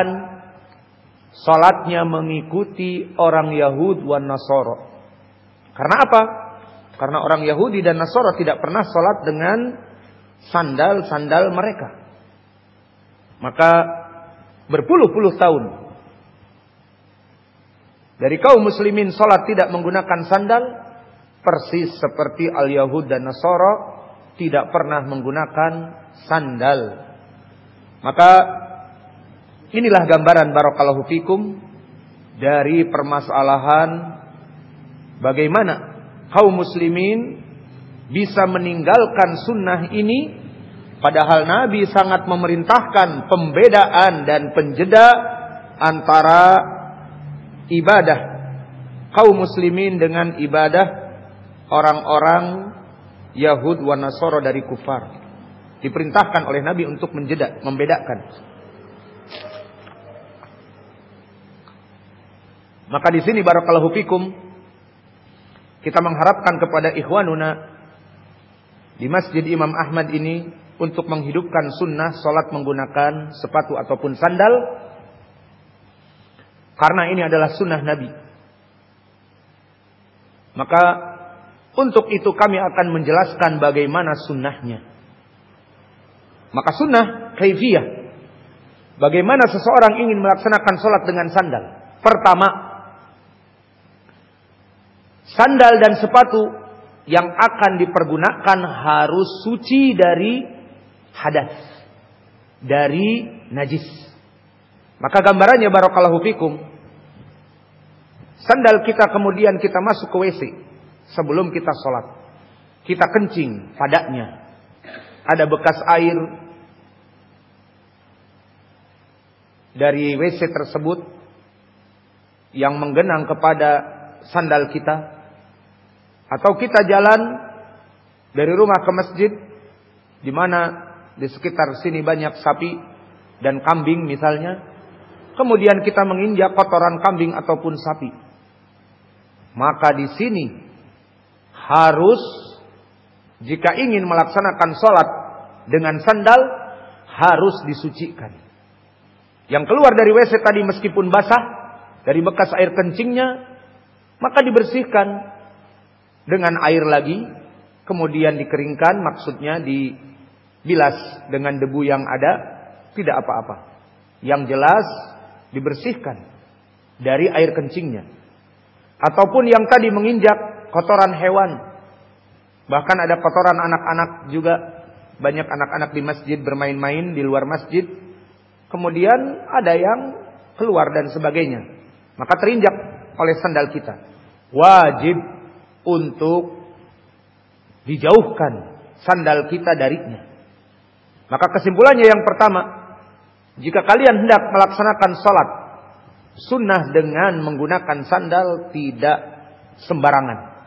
salatnya mengikuti orang Yahud wan Nasara. Karena apa? Karena orang Yahudi dan Nasara tidak pernah salat dengan sandal-sandal mereka. Maka berpuluh-puluh tahun dari kaum muslimin salat tidak menggunakan sandal, persis seperti al-Yahud dan Nasara tidak pernah menggunakan sandal. Maka inilah gambaran barakallahu fikum dari permasalahan bagaimana kaum muslimin bisa meninggalkan sunnah ini, padahal Nabi sangat memerintahkan pembedaan dan penjeda antara ibadah kaum muslimin dengan ibadah orang-orang Yahud wan Nasara dari kufar. Diperintahkan oleh Nabi untuk menjeda, membedakan. Maka di sini barakallahu fikum, kita mengharapkan kepada ikhwanuna di Masjid Imam Ahmad ini untuk menghidupkan sunnah salat menggunakan sepatu ataupun sandal, karena ini adalah sunnah Nabi. Maka untuk itu kami akan menjelaskan bagaimana sunnahnya. Maka sunnah kaifiyah, bagaimana seseorang ingin melaksanakan salat dengan sandal. Pertama, sandal dan sepatu yang akan dipergunakan harus suci dari hadas, dari najis. Maka gambarannya barakallahu fikum, sandal kita kemudian kita masuk ke W C sebelum kita sholat, kita kencing padanya, ada bekas air dari W C tersebut yang menggenang kepada sandal kita, atau kita jalan dari rumah ke masjid, di mana di sekitar sini banyak sapi dan kambing misalnya, kemudian kita menginjak kotoran kambing ataupun sapi, maka di sini harus, jika ingin melaksanakan sholat dengan sandal, harus disucikan. Yang keluar dari W C tadi meskipun basah dari bekas air kencingnya, maka dibersihkan dengan air lagi, kemudian dikeringkan, maksudnya dibilas dengan debu yang ada, tidak apa-apa. Yang jelas dibersihkan dari air kencingnya. Ataupun yang tadi menginjak kotoran hewan, bahkan ada kotoran anak-anak juga, banyak anak-anak di masjid bermain-main di luar masjid, kemudian ada yang keluar dan sebagainya, maka terinjak oleh sandal kita. Wajib untuk dijauhkan sandal kita darinya. Maka kesimpulannya yang pertama, jika kalian hendak melaksanakan sholat sunnah dengan menggunakan sandal, tidak sembarangan.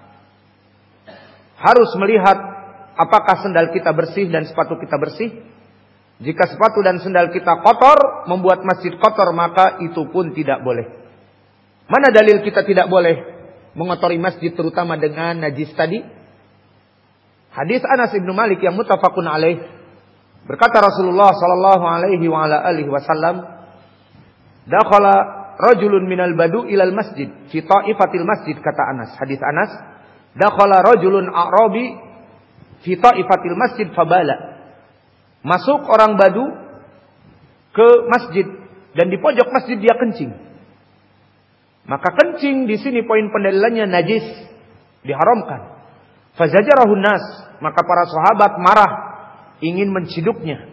Harus melihat apakah sandal kita bersih dan sepatu kita bersih. Jika sepatu dan sandal kita kotor, membuat masjid kotor, maka itu pun tidak boleh. Mana dalil kita tidak boleh mengotori masjid terutama dengan najis tadi? Hadis Anas ibnu Malik yang muttafaqun alaih, berkata Rasulullah sallallahu alaihi wa ala alihi wasallam, dakhala rajulun minal badu ilal masjid fi ta'ifatil masjid, kata Anas. Hadis Anas, dakhala rajulun a'rabi fi ta'ifatil masjid fabala. Masuk orang badu ke masjid dan di pojok masjid dia kencing. Maka kencing di sini poin pendalilannya najis, diharamkan. Fazajarahun nas, maka para sahabat marah, ingin menciduknya,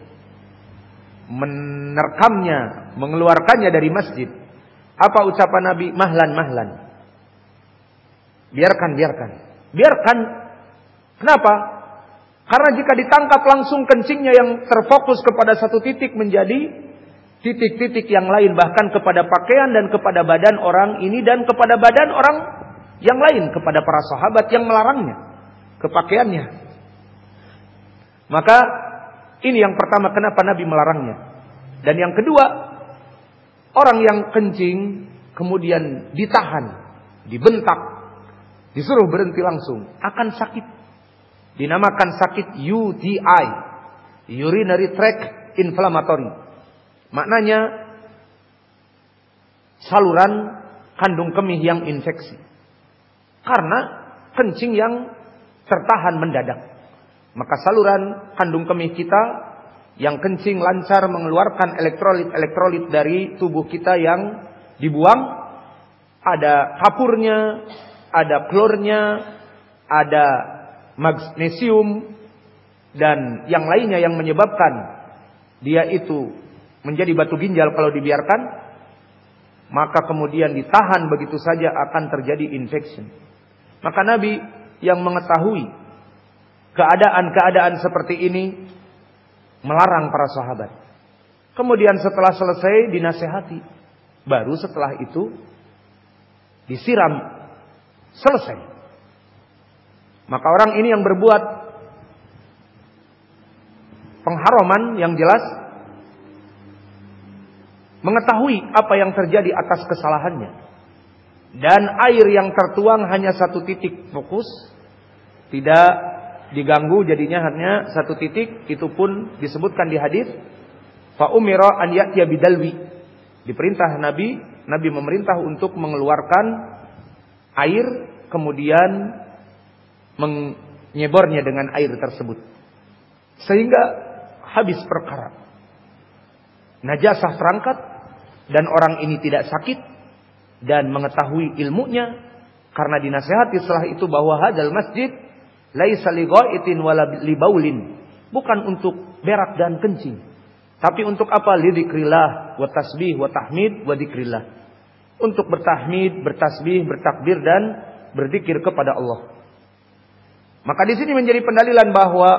menerkamnya, mengeluarkannya dari masjid. Apa ucapan Nabi? Mahlan, mahlan. Biarkan, biarkan. Biarkan. Kenapa? Karena jika ditangkap langsung kencingnya yang terfokus kepada satu titik menjadi titik-titik yang lain, bahkan kepada pakaian dan kepada badan orang ini dan kepada badan orang yang lain, kepada para sahabat yang melarangnya ke pakaiannya. Maka ini yang pertama kenapa Nabi melarangnya. Dan yang kedua, orang yang kencing kemudian ditahan, dibentak, disuruh berhenti langsung, akan sakit. Dinamakan sakit U T I, urinary tract inflammatory. Maknanya saluran kandung kemih yang infeksi. Karena kencing yang tertahan mendadak. Maka saluran kandung kemih kita yang kencing lancar mengeluarkan elektrolit-elektrolit dari tubuh kita yang dibuang. Ada kapurnya, ada klornya, ada magnesium, dan yang lainnya yang menyebabkan dia itu menjadi batu ginjal kalau dibiarkan, maka kemudian ditahan begitu saja akan terjadi infection. Maka Nabi yang mengetahui keadaan-keadaan seperti ini melarang para sahabat. Kemudian setelah selesai dinasehati, baru setelah itu disiram, selesai. Maka orang ini yang berbuat pengharaman yang jelas, mengetahui apa yang terjadi atas kesalahannya, dan air yang tertuang hanya satu titik fokus, tidak diganggu, jadinya hanya satu titik. Itu pun disebutkan di hadis, fa umira an ya'tiya bidalwi. Diperintah Nabi, Nabi memerintah untuk mengeluarkan air, kemudian menyebornya dengan air tersebut, sehingga habis perkara. Najasah terangkat dan orang ini tidak sakit dan mengetahui ilmunya, karena dinasihati setelah itu bahwa hadal masjid Laisa li ghaitin wala li baulin. Bukan untuk berak dan kencing. Tapi untuk apa? Li dzikrillah wa tasbih wa tahmid wa dzikrillah. Untuk bertahmid, bertasbih, bertakbir dan berzikir kepada Allah. Maka di sini menjadi pendalilan bahwa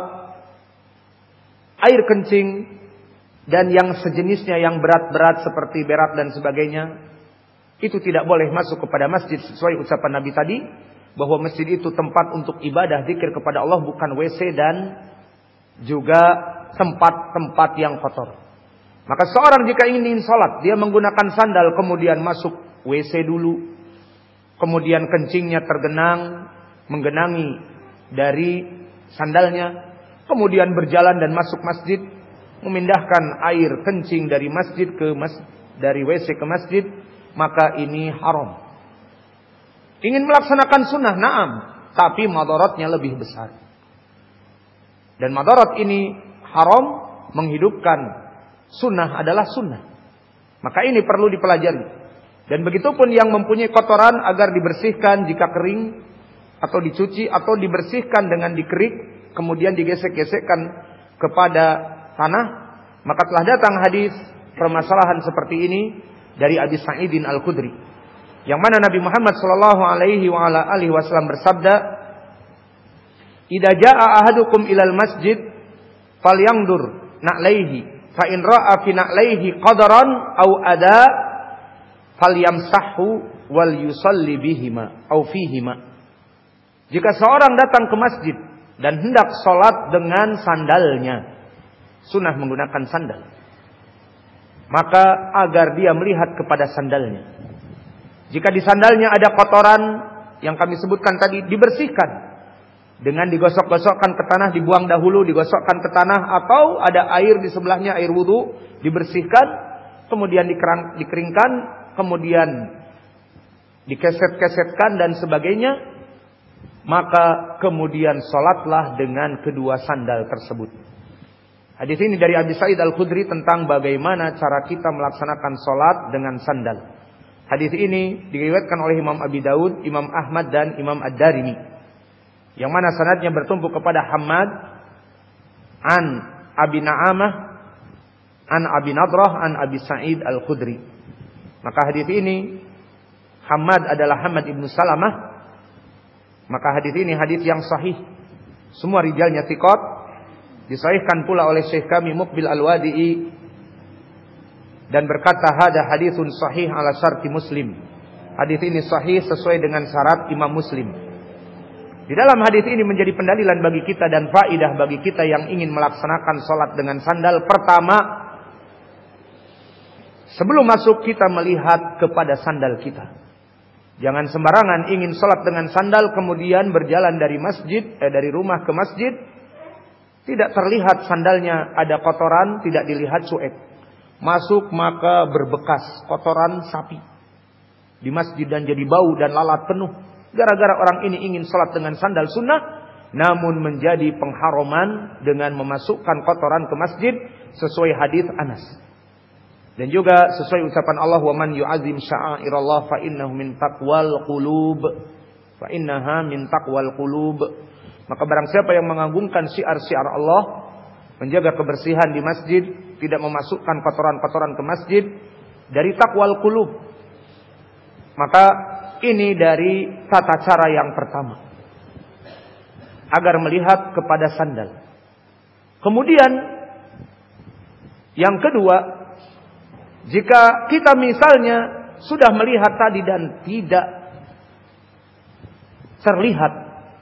air kencing dan yang sejenisnya yang berat-berat seperti berak dan sebagainya itu tidak boleh masuk kepada masjid sesuai ucapan Nabi tadi. Bahwa masjid itu tempat untuk ibadah, zikir kepada Allah, bukan W C dan juga tempat-tempat yang kotor. Maka seorang jika ingin sholat, dia menggunakan sandal, kemudian masuk W C dulu, kemudian kencingnya tergenang, menggenangi dari sandalnya, kemudian berjalan dan masuk masjid, memindahkan air kencing dari masjid ke mas, dari W C ke masjid, maka ini haram. Ingin melaksanakan sunnah, na'am, tapi madaratnya lebih besar. Dan madarat ini haram, menghidupkan sunnah adalah sunnah. Maka ini perlu dipelajari. Dan begitupun yang mempunyai kotoran agar dibersihkan jika kering, atau dicuci, atau dibersihkan dengan dikerik, kemudian digesek-gesekkan kepada tanah. Maka telah datang hadis permasalahan seperti ini dari Abi Sa'idin Al-Khudri. Yang mana Nabi Muhammad sallallahu alaihi wa ala alihi wasallam bersabda, "Idza jaa ahadukum ilal masjid falyangdur na'laihi fa in ra'a fi na'laihi qadaran aw ada falyamsahhu wal yusalli bihima aw fihima." Jika seorang datang ke masjid dan hendak salat dengan sandalnya, sunnah menggunakan sandal, maka agar dia melihat kepada sandalnya. Jika di sandalnya ada kotoran yang kami sebutkan tadi, dibersihkan dengan digosok-gosokkan ke tanah, dibuang dahulu, digosokkan ke tanah, atau ada air di sebelahnya, air wudu, dibersihkan, kemudian dikerang, dikeringkan, kemudian dikeset-kesetkan dan sebagainya, maka kemudian sholatlah dengan kedua sandal tersebut. Hadis ini dari Abi Sa'id Al-Khudri tentang bagaimana cara kita melaksanakan sholat dengan sandal. Hadis ini diriwayatkan oleh Imam Abi Daud, Imam Ahmad dan Imam Ad-Darimi. Yang mana sanadnya bertumpu kepada Hammad an Abi Na'amah an Abi Nadrah an Abi Sa'id Al-Khudri. Maka hadis ini Hammad adalah Hammad ibnu Salamah. Maka hadis ini hadis yang sahih. Semua rijalnya thiqat. Disahihkan pula oleh Syekh kami Muqbil Al-Wadi'i. Dan berkata hada haditsun sahih ala syarti Muslim. Hadis ini sahih sesuai dengan syarat Imam Muslim. Di dalam hadis ini menjadi pendalilan bagi kita dan faidah bagi kita yang ingin melaksanakan salat dengan sandal. Pertama, sebelum masuk kita melihat kepada sandal kita. Jangan sembarangan ingin salat dengan sandal kemudian berjalan dari masjid eh, dari rumah ke masjid, tidak terlihat sandalnya ada kotoran, tidak dilihat cuek. Masuk maka berbekas kotoran sapi di masjid dan jadi bau dan lalat penuh. Gara-gara orang ini ingin salat dengan sandal sunnah, namun menjadi pengharaman dengan memasukkan kotoran ke masjid sesuai hadis Anas. Dan juga sesuai ucapan Allah, "Wa man yu'azzim sya'airallah fa innahu min taqwal qulub." Fa innaha min taqwal qulub. Maka barang siapa yang mengagungkan syiar-syiar Allah, menjaga kebersihan di masjid, tidak memasukkan kotoran-kotoran ke masjid, dari takwal qulub. Maka ini dari tata cara yang pertama, agar melihat kepada sandal. Kemudian yang kedua, jika kita misalnya sudah melihat tadi dan tidak terlihat,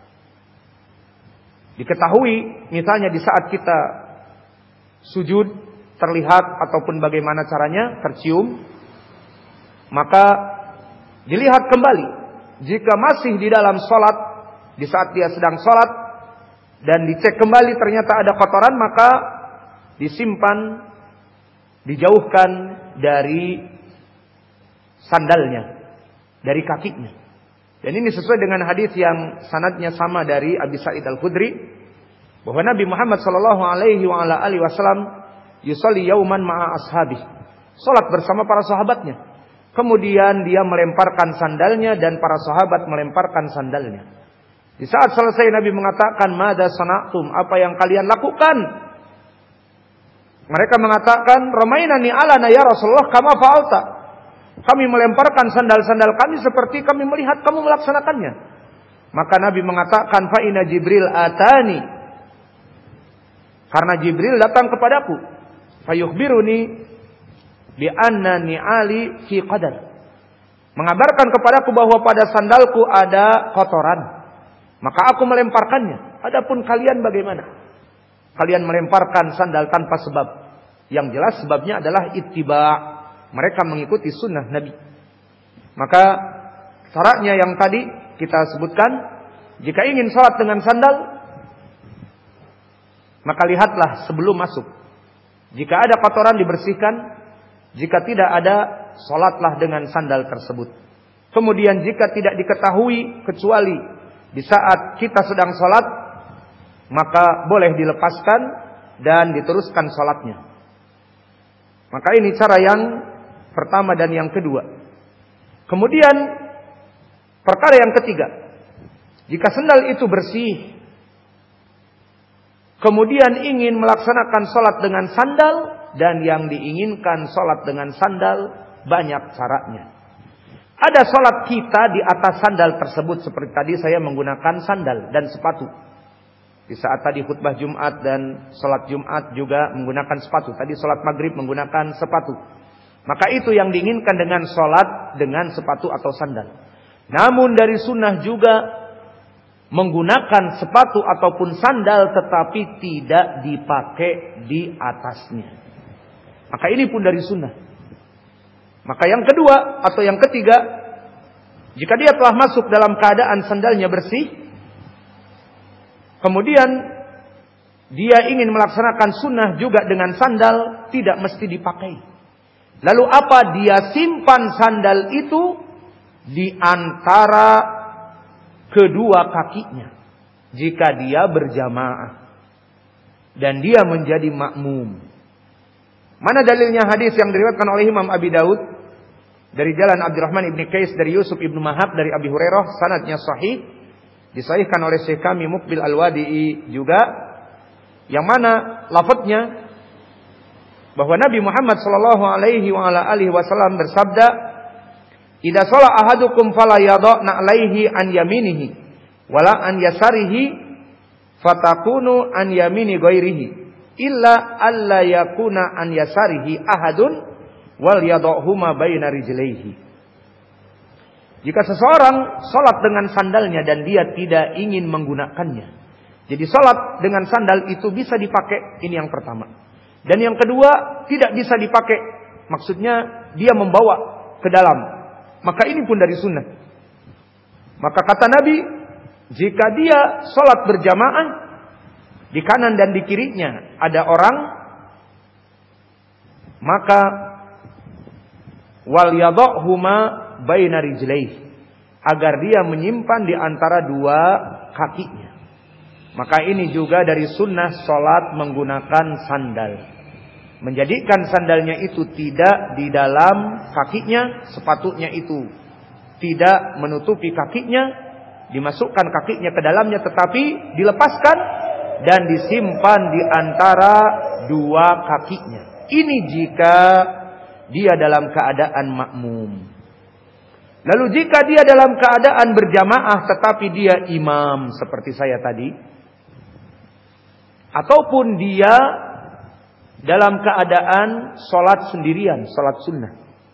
diketahui misalnya di saat kita sujud terlihat ataupun bagaimana caranya, tercium, maka dilihat kembali. Jika masih di dalam sholat, di saat dia sedang sholat dan dicek kembali ternyata ada kotoran, maka disimpan, dijauhkan dari sandalnya, dari kakinya. Dan ini sesuai dengan hadis yang sanadnya sama dari Abi Sa'id Al-Khudri, bahwa Nabi Muhammad sallallahu alaihi wa ala alihi wasallam yusalli yauman ma'a ashabih, salat bersama para sahabatnya. Kemudian dia melemparkan sandalnya dan para sahabat melemparkan sandalnya. Di saat selesai Nabi mengatakan, "Madza sana'tum?" Apa yang kalian lakukan? Mereka mengatakan, "Ramainani alana ya Rasulullah kama fa'alta." Kami melemparkan sandal-sandal kami seperti kami melihat kamu melaksanakannya. Maka Nabi mengatakan, "Fa inna Jibril atani." Karena Jibril datang kepadaku. Fayukhbiruni bi anna ni'ali fi qadar. Mengabarkan kepadaku bahwa pada sandalku ada kotoran. Maka aku melemparkannya. Adapun kalian bagaimana? Kalian melemparkan sandal tanpa sebab. Yang jelas sebabnya adalah ittiba'. Mereka mengikuti sunnah Nabi. Maka syaratnya yang tadi kita sebutkan. Jika ingin sholat dengan sandal, maka lihatlah sebelum masuk. Jika ada kotoran dibersihkan. Jika tidak ada, sholatlah dengan sandal tersebut. Kemudian jika tidak diketahui kecuali di saat kita sedang sholat, maka boleh dilepaskan dan diteruskan sholatnya. Maka ini cara yang pertama dan yang kedua. Kemudian perkara yang ketiga, jika sandal itu bersih, kemudian ingin melaksanakan sholat dengan sandal, dan yang diinginkan sholat dengan sandal banyak caranya. Ada sholat kita di atas sandal tersebut. Seperti tadi saya menggunakan sandal dan sepatu. Di saat tadi khutbah Jumat dan sholat Jumat juga menggunakan sepatu. Tadi sholat maghrib menggunakan sepatu. Maka itu yang diinginkan dengan sholat dengan sepatu atau sandal. Namun dari sunnah juga menggunakan sepatu ataupun sandal tetapi tidak dipakai di atasnya. Maka ini pun dari sunnah. Maka yang kedua atau yang ketiga, jika dia telah masuk dalam keadaan sandalnya bersih, kemudian dia ingin melaksanakan sunnah juga dengan sandal, tidak mesti dipakai. Lalu apa? Dia simpan sandal itu di antara kedua kakinya jika dia berjamaah dan dia menjadi makmum. Mana dalilnya? Hadis yang diriwayatkan oleh Imam Abi Daud dari jalan Abdurrahman ibn Qais dari Yusuf ibn Mahab dari Abi Hurairah, sanadnya sahih, disahihkan oleh Syekh kami Muqbil Al-Wadi'i juga, yang mana lafadznya bahwa Nabi Muhammad sallallahu alaihi wa ala alihi wasallam bersabda, "Idza shalla ahadukum fala yadhna alaihi an yaminihi wala an yasarihi fatakunu an yamini ghairihi illa alla yakuna an yasarihi ahadun wal yadhuma baina rijlaihi." Jika seseorang salat dengan sandalnya dan dia tidak ingin menggunakannya. Jadi salat dengan sandal itu bisa dipakai, ini yang pertama. Dan yang kedua, tidak bisa dipakai. Maksudnya dia membawa ke dalam. Maka ini pun dari sunnah. Maka kata Nabi, jika dia salat berjamaah, di kanan dan di kirinya ada orang, maka wal yadhuma baina rijlaihi, agar dia menyimpan di antara dua kakinya. Maka ini juga dari sunnah salat menggunakan sandal. Menjadikan sandalnya itu tidak di dalam kakinya, sepatunya itu tidak menutupi kakinya, dimasukkan kakinya ke dalamnya, tetapi dilepaskan dan disimpan di antara dua kakinya. Ini jika dia dalam keadaan makmum. Lalu jika dia dalam keadaan berjamaah tetapi dia imam seperti saya tadi, ataupun dia dalam keadaan sholat sendirian, sholat sunnah,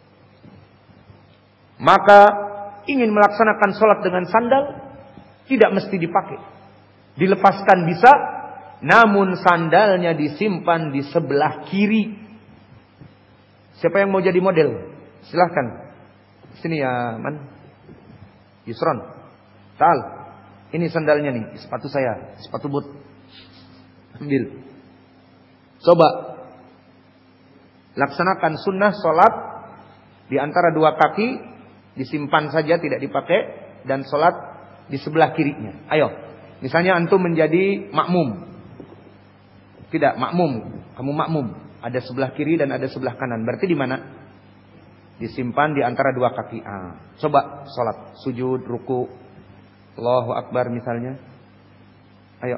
maka ingin melaksanakan sholat dengan sandal, tidak mesti dipakai. Dilepaskan bisa, namun sandalnya disimpan di sebelah kiri. Siapa yang mau jadi model? Silahkan. Sini ya, Man. Yusron. Tal. Ini sandalnya nih, sepatu saya, sepatu boot. Ambil. Coba. Laksanakan sunnah sholat di antara dua kaki, disimpan saja, tidak dipakai, dan sholat di sebelah kirinya. Ayo. Misalnya antum menjadi makmum. Tidak, makmum. Kamu makmum. Ada sebelah kiri dan ada sebelah kanan. Berarti di mana? Disimpan di antara dua kaki. Ah, coba sholat, sujud, ruku. Allahu Akbar misalnya. Ayo.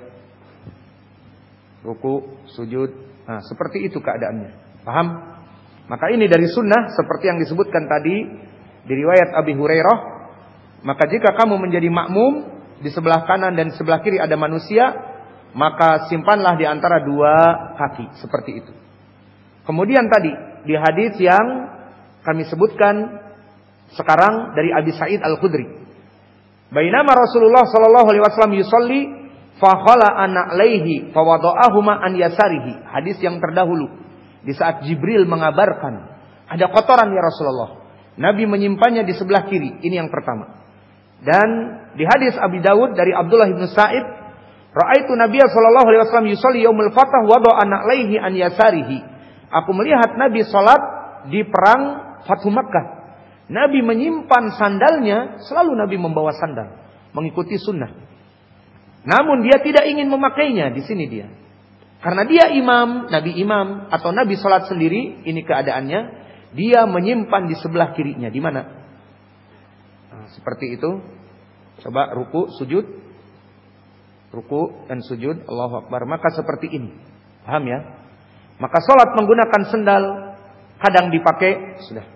Ruku, sujud. Nah, seperti itu keadaannya. Paham? Maka ini dari sunnah seperti yang disebutkan tadi di riwayat Abi Hurairah. Maka jika kamu menjadi makmum, di sebelah kanan dan sebelah kiri ada manusia, maka simpanlah di antara dua kaki, seperti itu. Kemudian tadi di hadis yang kami sebutkan sekarang dari Abi Sa'id Al-Khudri. Bainama Rasulullah sallallahu alaihi wasallam yusolli fa khala ana alaihi fa wada'ahuma an yasarihi. Hadis yang terdahulu. Di saat Jibril mengabarkan ada kotoran ya Rasulullah, Nabi menyimpannya di sebelah kiri. Ini yang pertama. Dan di hadis Abi Dawud dari Abdullah bin Sa'id, ra'aitu Nabiya sallallahu alaihi wasallam yusolli yaumul fath wa ana alaihi an yasarihi. Aku melihat Nabi salat di perang Fathu Makkah. Nabi menyimpan sandalnya, selalu Nabi membawa sandal, mengikuti sunnah. Namun dia tidak ingin memakainya, di sini dia. Karena dia imam, Nabi imam atau Nabi salat sendiri, ini keadaannya, dia menyimpan di sebelah kirinya. Di mana? Nah, seperti itu. Coba ruku, sujud. Ruku dan sujud, Allahu Akbar. Maka seperti ini. Paham ya? Maka salat menggunakan sendal kadang dipakai, sudah.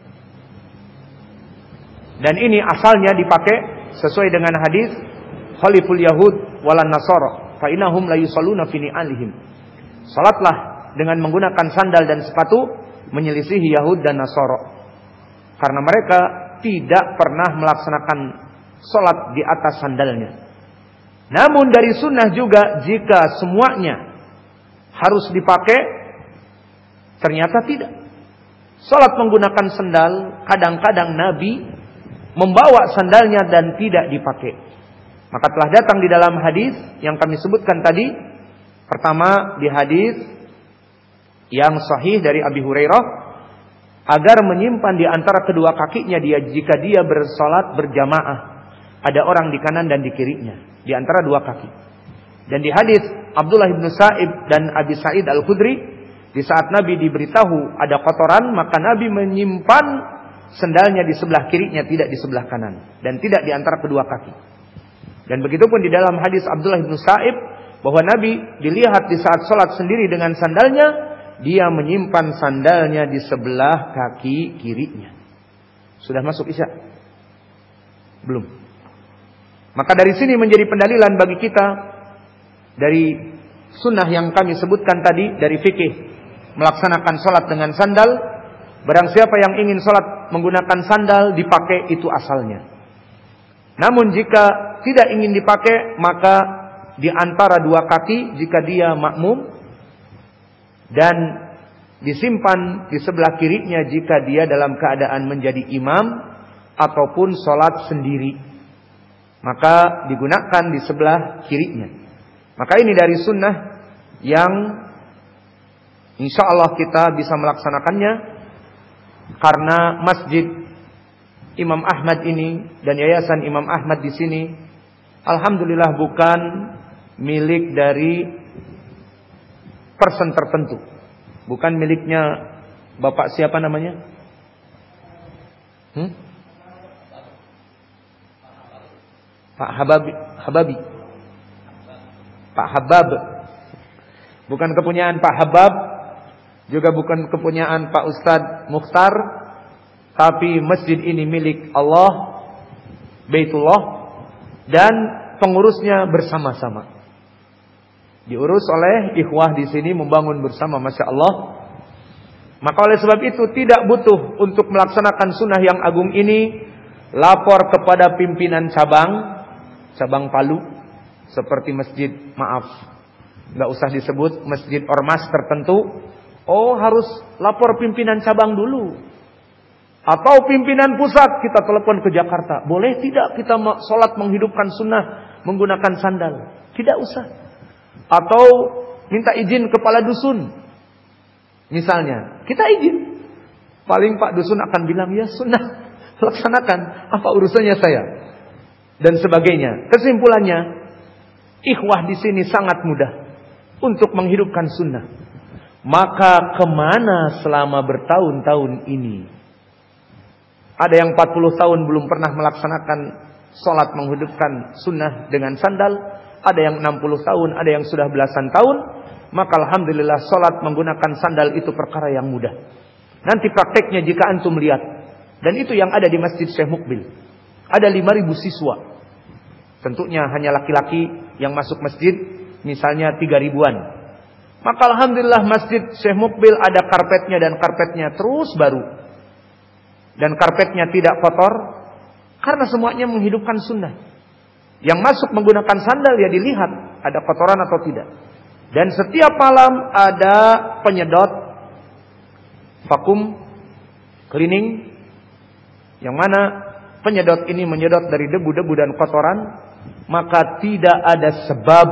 Dan ini asalnya dipakai sesuai dengan hadis Khaliful Yahud walan Nasara fa innahum la yusalluna fi ni'alihim. Salatlah dengan menggunakan sandal dan sepatu menyelisihi Yahud dan Nasara. Karena mereka tidak pernah melaksanakan salat di atas sandalnya. Namun dari sunnah juga jika semuanya harus dipakai, ternyata tidak. Salat menggunakan sandal, kadang-kadang Nabi membawa sandalnya dan tidak dipakai. Maka telah datang di dalam hadis yang kami sebutkan tadi. Pertama di hadis yang sahih dari Abi Hurairah, agar menyimpan di antara kedua kakinya dia jika dia bersalat berjamaah. Ada orang di kanan dan di kirinya, di antara dua kaki. Dan di hadis Abdullah bin Sa'id dan Abi Sa'id Al-Khudri, di saat Nabi diberitahu ada kotoran, maka Nabi menyimpan sendalnya di sebelah kirinya, tidak di sebelah kanan, dan tidak di antara kedua kaki. Dan begitu pun di dalam hadis Abdullah bin Sa'ib, bahwa Nabi dilihat di saat sholat sendiri dengan sandalnya, dia menyimpan sandalnya di sebelah kaki kirinya. Sudah masuk Isya? Belum. Maka dari sini menjadi pendalilan bagi kita dari sunnah yang kami sebutkan tadi, dari fikih melaksanakan sholat dengan sandal. Barang siapa yang ingin sholat menggunakan sandal, dipakai, itu asalnya. Namun jika tidak ingin dipakai, maka di antara dua kaki jika dia makmum, dan disimpan di sebelah kirinya jika dia dalam keadaan menjadi imam ataupun sholat sendiri, maka digunakan di sebelah kirinya. Maka ini dari sunnah yang insya Allah kita bisa melaksanakannya, karena masjid Imam Ahmad ini dan yayasan Imam Ahmad di sini, alhamdulillah bukan milik dari person tertentu, bukan miliknya Bapak siapa namanya? Hmm? Pak Hababi, Hababi, Pak Habab, bukan kepunyaan Pak Habab, juga bukan kepunyaan Pak Ustadz Mukhtar, tapi masjid ini milik Allah, Baitullah, dan pengurusnya bersama-sama. Diurus oleh ikhwah di sini, membangun bersama, masya Allah. Maka oleh sebab itu tidak butuh untuk melaksanakan sunnah yang agung ini lapor kepada pimpinan cabang, cabang Palu, seperti masjid, maaf, nggak usah disebut masjid ormas tertentu. Oh, harus lapor pimpinan cabang dulu. Atau pimpinan pusat, kita telepon ke Jakarta. Boleh tidak kita sholat menghidupkan sunnah menggunakan sandal? Tidak usah. Atau minta izin kepala dusun. Misalnya, kita izin. Paling Pak dusun akan bilang, ya sunnah, laksanakan. Apa urusannya saya? Dan sebagainya. Kesimpulannya, ikhwah di sini sangat mudah untuk menghidupkan sunnah. Maka kemana selama bertahun-tahun ini? Ada yang empat puluh tahun belum pernah melaksanakan sholat menghidupkan sunnah dengan sandal, ada yang enam puluh tahun, ada yang sudah belasan tahun, maka alhamdulillah sholat menggunakan sandal itu perkara yang mudah. Nanti prakteknya jika antum lihat, dan itu yang ada di Masjid Syekh Mukbil. Ada lima ribu siswa. Tentunya hanya laki-laki yang masuk masjid, misalnya tiga ribuan. Maka alhamdulillah Masjid Syekh Mukbil ada karpetnya, dan karpetnya terus baru. Dan karpetnya tidak kotor, karena semuanya menghidupkan sunnah. Yang masuk menggunakan sandal ya dilihat ada kotoran atau tidak. Dan setiap malam ada penyedot vakum cleaning, yang mana penyedot ini menyedot dari debu-debu dan kotoran. Maka tidak ada sebab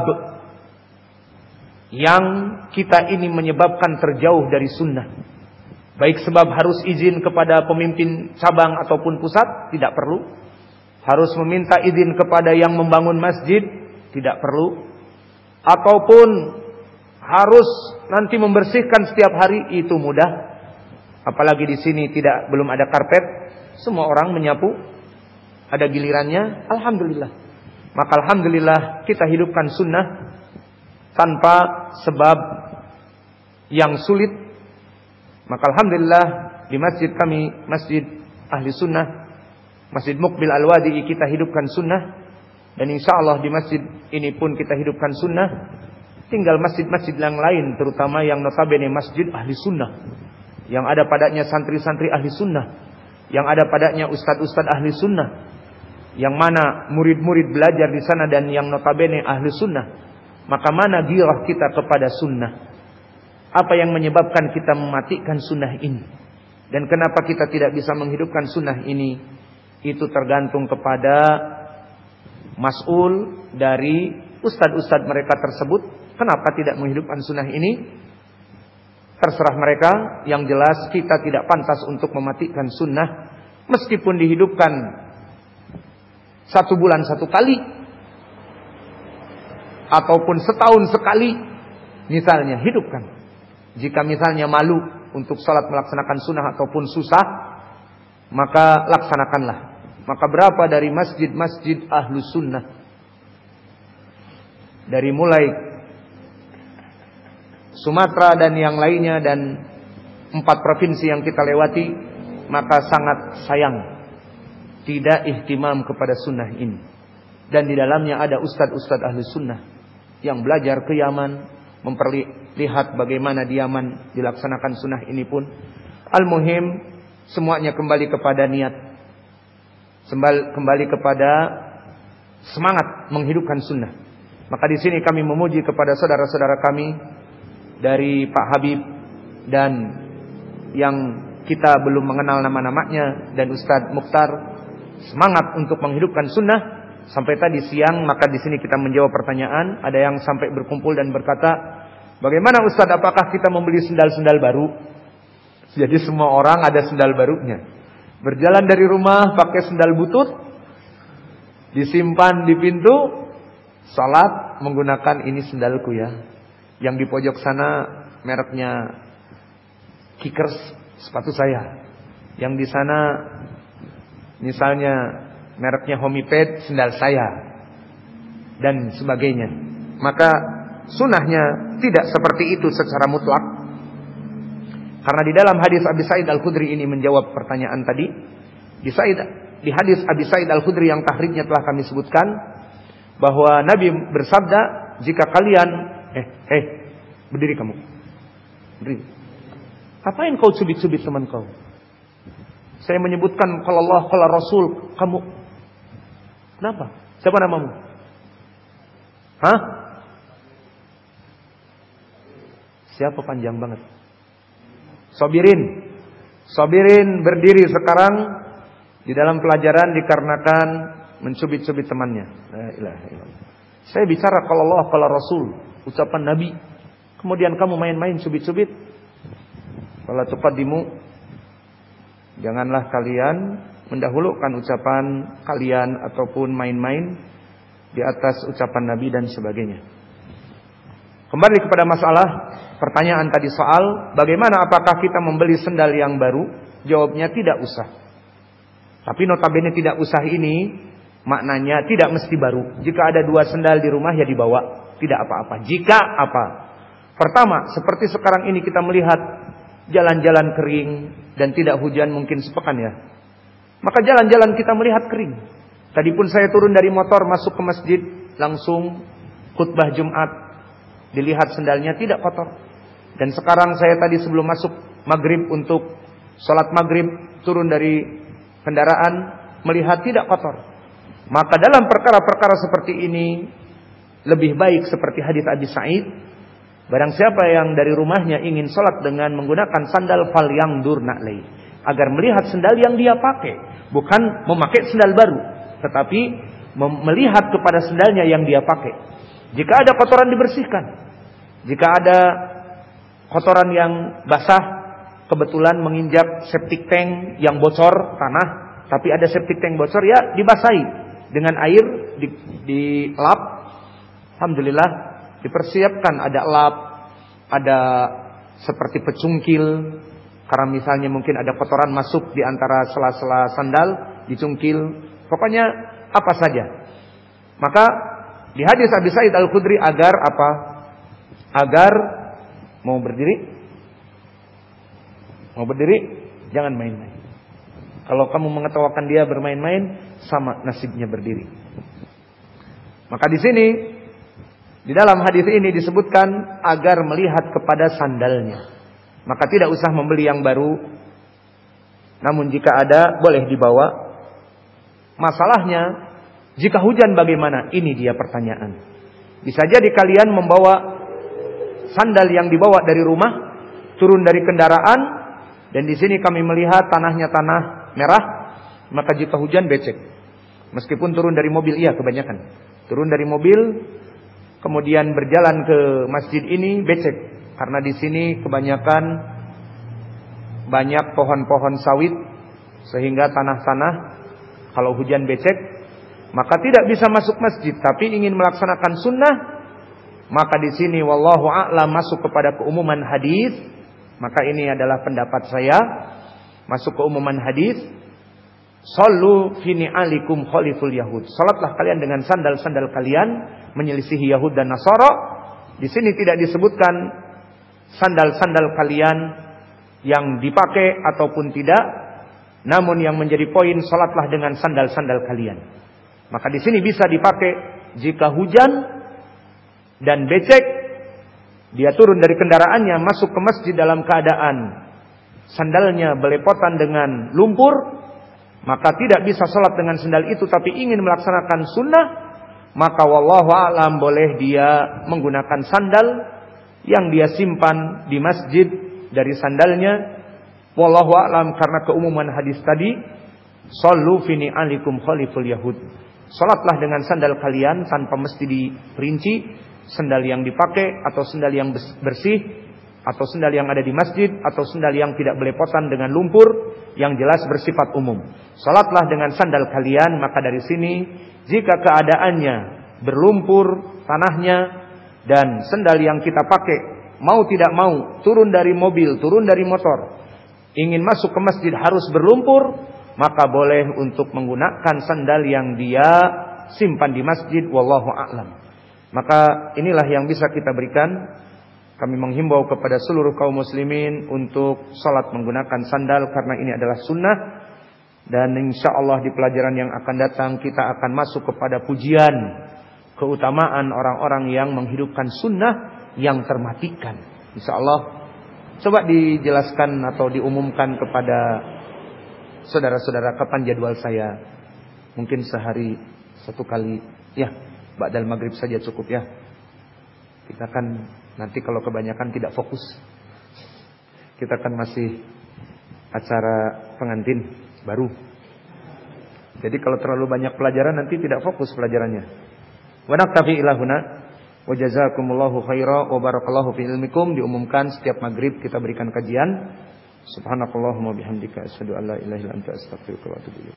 yang kita ini menyebabkan terjauh dari sunnah. Baik sebab harus izin kepada pemimpin cabang ataupun pusat, tidak perlu. Harus meminta izin kepada yang membangun masjid, tidak perlu. Ataupun harus nanti membersihkan setiap hari, itu mudah. Apalagi di sini tidak belum ada karpet, semua orang menyapu, ada gilirannya, alhamdulillah. Maka alhamdulillah kita hidupkan sunnah tanpa sebab yang sulit. Maka alhamdulillah di masjid kami, Masjid Ahli Sunnah, Masjid Mukbil Al-Wadi'i, kita hidupkan sunnah. Dan insya Allah di masjid ini pun kita hidupkan sunnah. Tinggal masjid-masjid yang lain, terutama yang notabene Masjid Ahli Sunnah, yang ada padanya santri-santri Ahli Sunnah, yang ada padanya ustadz-ustadz Ahli Sunnah, yang mana murid-murid belajar di sana dan yang notabene Ahli Sunnah. Maka mana girah kita kepada sunnah? Apa yang menyebabkan kita mematikan sunnah ini? Dan kenapa kita tidak bisa menghidupkan sunnah ini? Itu tergantung kepada mas'ul dari ustadz-ustadz mereka tersebut. Kenapa tidak menghidupkan sunnah ini? Terserah mereka. Yang jelas kita tidak pantas untuk mematikan sunnah. Meskipun dihidupkan satu bulan satu kali, ataupun setahun sekali, misalnya hidupkan. Jika misalnya malu untuk salat melaksanakan sunnah ataupun susah, maka laksanakanlah. Maka berapa dari masjid-masjid Ahlus Sunnah, dari mulai Sumatera dan yang lainnya dan empat provinsi yang kita lewati, maka sangat sayang tidak ihtimam kepada sunnah ini. Dan di dalamnya ada ustadz-ustadz ahli sunnah yang belajar ke Yaman, memperlihat bagaimana di Yaman dilaksanakan sunnah ini pun. Al-muhim, semuanya kembali kepada niat, kembali kepada semangat menghidupkan sunnah. Maka di sini kami memuji kepada saudara-saudara kami dari Pak Habib dan yang kita belum mengenal nama-namanya, dan Ustadz Mukhtar, semangat untuk menghidupkan sunnah sampai tadi siang. Maka di sini kita menjawab pertanyaan. Ada yang sampai berkumpul dan berkata, bagaimana Ustaz, apakah kita membeli sendal-sendal baru? Jadi semua orang ada sendal barunya. Berjalan dari rumah pakai sendal butut, disimpan di pintu, salat menggunakan ini sendalku ya. Yang di pojok sana mereknya Kickers, sepatu saya. Yang di sana misalnya mereknya Homiped, sendal saya, dan sebagainya. Maka sunnahnya tidak seperti itu secara mutlak. Karena di dalam hadis Abi Sa'id Al-Khudri ini menjawab pertanyaan tadi. Di, Sa'id, di hadis Abi Sa'id Al-Khudri yang tahrijnya telah kami sebutkan, bahwa Nabi bersabda, jika kalian eh eh berdiri kamu, berdiri. Apain kau cubit-cubit teman kau? Saya menyebutkan kalau Allah, kalau Rasul, kamu. Kenapa? Siapa namamu? Hah? Siapa panjang banget? Sobirin. Sobirin berdiri sekarang di dalam pelajaran dikarenakan mencubit-cubit temannya. La ilaha illallah. Saya bicara kalau Allah, kalau Rasul, ucapan Nabi. Kemudian kamu main-main cubit-cubit. Kalau tuqaddimu, janganlah kalian mendahulukan ucapan kalian ataupun main-main di atas ucapan Nabi dan sebagainya. Kembali kepada masalah pertanyaan tadi soal bagaimana apakah kita membeli sendal yang baru? Jawabnya tidak usah. Tapi notabene tidak usah ini maknanya tidak mesti baru. Jika ada dua sendal di rumah ya dibawa, tidak apa-apa. Jika apa? Pertama, seperti sekarang ini kita melihat jalan-jalan kering dan tidak hujan mungkin sepekan ya. Maka jalan-jalan kita melihat kering. Tadi pun saya turun dari motor masuk ke masjid, langsung khutbah Jumat, dilihat sendalnya tidak kotor. Dan sekarang saya tadi sebelum masuk maghrib untuk sholat maghrib, turun dari kendaraan, melihat tidak kotor. Maka dalam perkara-perkara seperti ini, lebih baik seperti hadis Abi Sa'id, barang siapa yang dari rumahnya ingin sholat dengan menggunakan sandal fal yang dur na'lai, agar melihat sandal yang dia pakai, bukan memakai sandal baru, tetapi melihat kepada sandalnya yang dia pakai. Jika ada kotoran dibersihkan. Jika ada kotoran yang basah, kebetulan menginjak septic tank yang bocor tanah, tapi ada septic tank bocor, ya dibasahi dengan air, di, di lap. Alhamdulillah dipersiapkan, ada lap, ada seperti pecungkil, karena misalnya mungkin ada kotoran masuk di antara sela-sela sandal, dicungkil, pokoknya apa saja. Maka di hadis Abi Sa'id Al-Khudri agar apa? Agar mau berdiri, mau berdiri, jangan main-main. Kalau kamu mengetawakan dia bermain-main, sama nasibnya berdiri. Maka di sini, di dalam hadis ini disebutkan agar melihat kepada sandalnya. Maka tidak usah membeli yang baru. Namun jika ada, boleh dibawa. Masalahnya, jika hujan bagaimana? Ini dia pertanyaan. Bisa jadi kalian membawa sandal yang dibawa dari rumah, turun dari kendaraan, dan di sini kami melihat tanahnya tanah merah, maka jika hujan becek. Meskipun turun dari mobil, iya kebanyakan. Turun dari mobil, kemudian berjalan ke masjid ini becek, karena di sini kebanyakan banyak pohon-pohon sawit, sehingga tanah-tanah kalau hujan becek, maka tidak bisa masuk masjid. Tapi ingin melaksanakan sunnah, maka di sini wallahu a'lam masuk kepada keumuman hadis. Maka ini adalah pendapat saya, masuk keumuman hadis. Sallu fi ni'alikum khaliful yahud. Salatlah kalian dengan sandal-sandal kalian, menyelisihi Yahud dan Nasara. Di sini tidak disebutkan sandal-sandal kalian yang dipakai ataupun tidak, namun yang menjadi poin salatlah dengan sandal-sandal kalian. Maka di sini bisa dipakai jika hujan dan becek, dia turun dari kendaraannya masuk ke masjid dalam keadaan sandalnya belepotan dengan lumpur, maka tidak bisa sholat dengan sandal itu, tapi ingin melaksanakan sunnah, maka wallahu a'lam boleh dia menggunakan sandal yang dia simpan di masjid dari sandalnya. Wallahu a'lam, karena keumuman hadis tadi, sallu fi ni'alikum khaliful yahud. Salatlah dengan sandal kalian tanpa mesti diperinci sandal yang dipakai atau sandal yang bersih atau sandal yang ada di masjid atau sandal yang tidak belepotan dengan lumpur, yang jelas bersifat umum. Salatlah dengan sandal kalian. Maka dari sini, jika keadaannya berlumpur tanahnya dan sandal yang kita pakai mau tidak mau turun dari mobil, turun dari motor, ingin masuk ke masjid harus berlumpur, maka boleh untuk menggunakan sandal yang dia simpan di masjid. Wallahu a'lam. Maka inilah yang bisa kita berikan. Kami menghimbau kepada seluruh kaum muslimin untuk salat menggunakan sandal, karena ini adalah sunnah. Dan insya Allah di pelajaran yang akan datang kita akan masuk kepada pujian keutamaan orang-orang yang menghidupkan sunnah yang termatikan. Insya Allah. Coba dijelaskan atau diumumkan kepada saudara-saudara kapan jadwal saya. Mungkin sehari satu kali. Ya, ba'dal maghrib saja cukup ya. Kita kan nanti kalau kebanyakan tidak fokus. Kita kan masih acara pengantin baru. Jadi kalau terlalu banyak pelajaran nanti tidak fokus pelajarannya. Wa naktafi ila huna wa jazakumullahu khaira wa barakallahu fi ilmikum. Diumumkan setiap maghrib kita berikan kajian. Subhanakallahumma bihamdika asyhadu an la ilaha illa anta astaghfiruka wa atubu ilaik.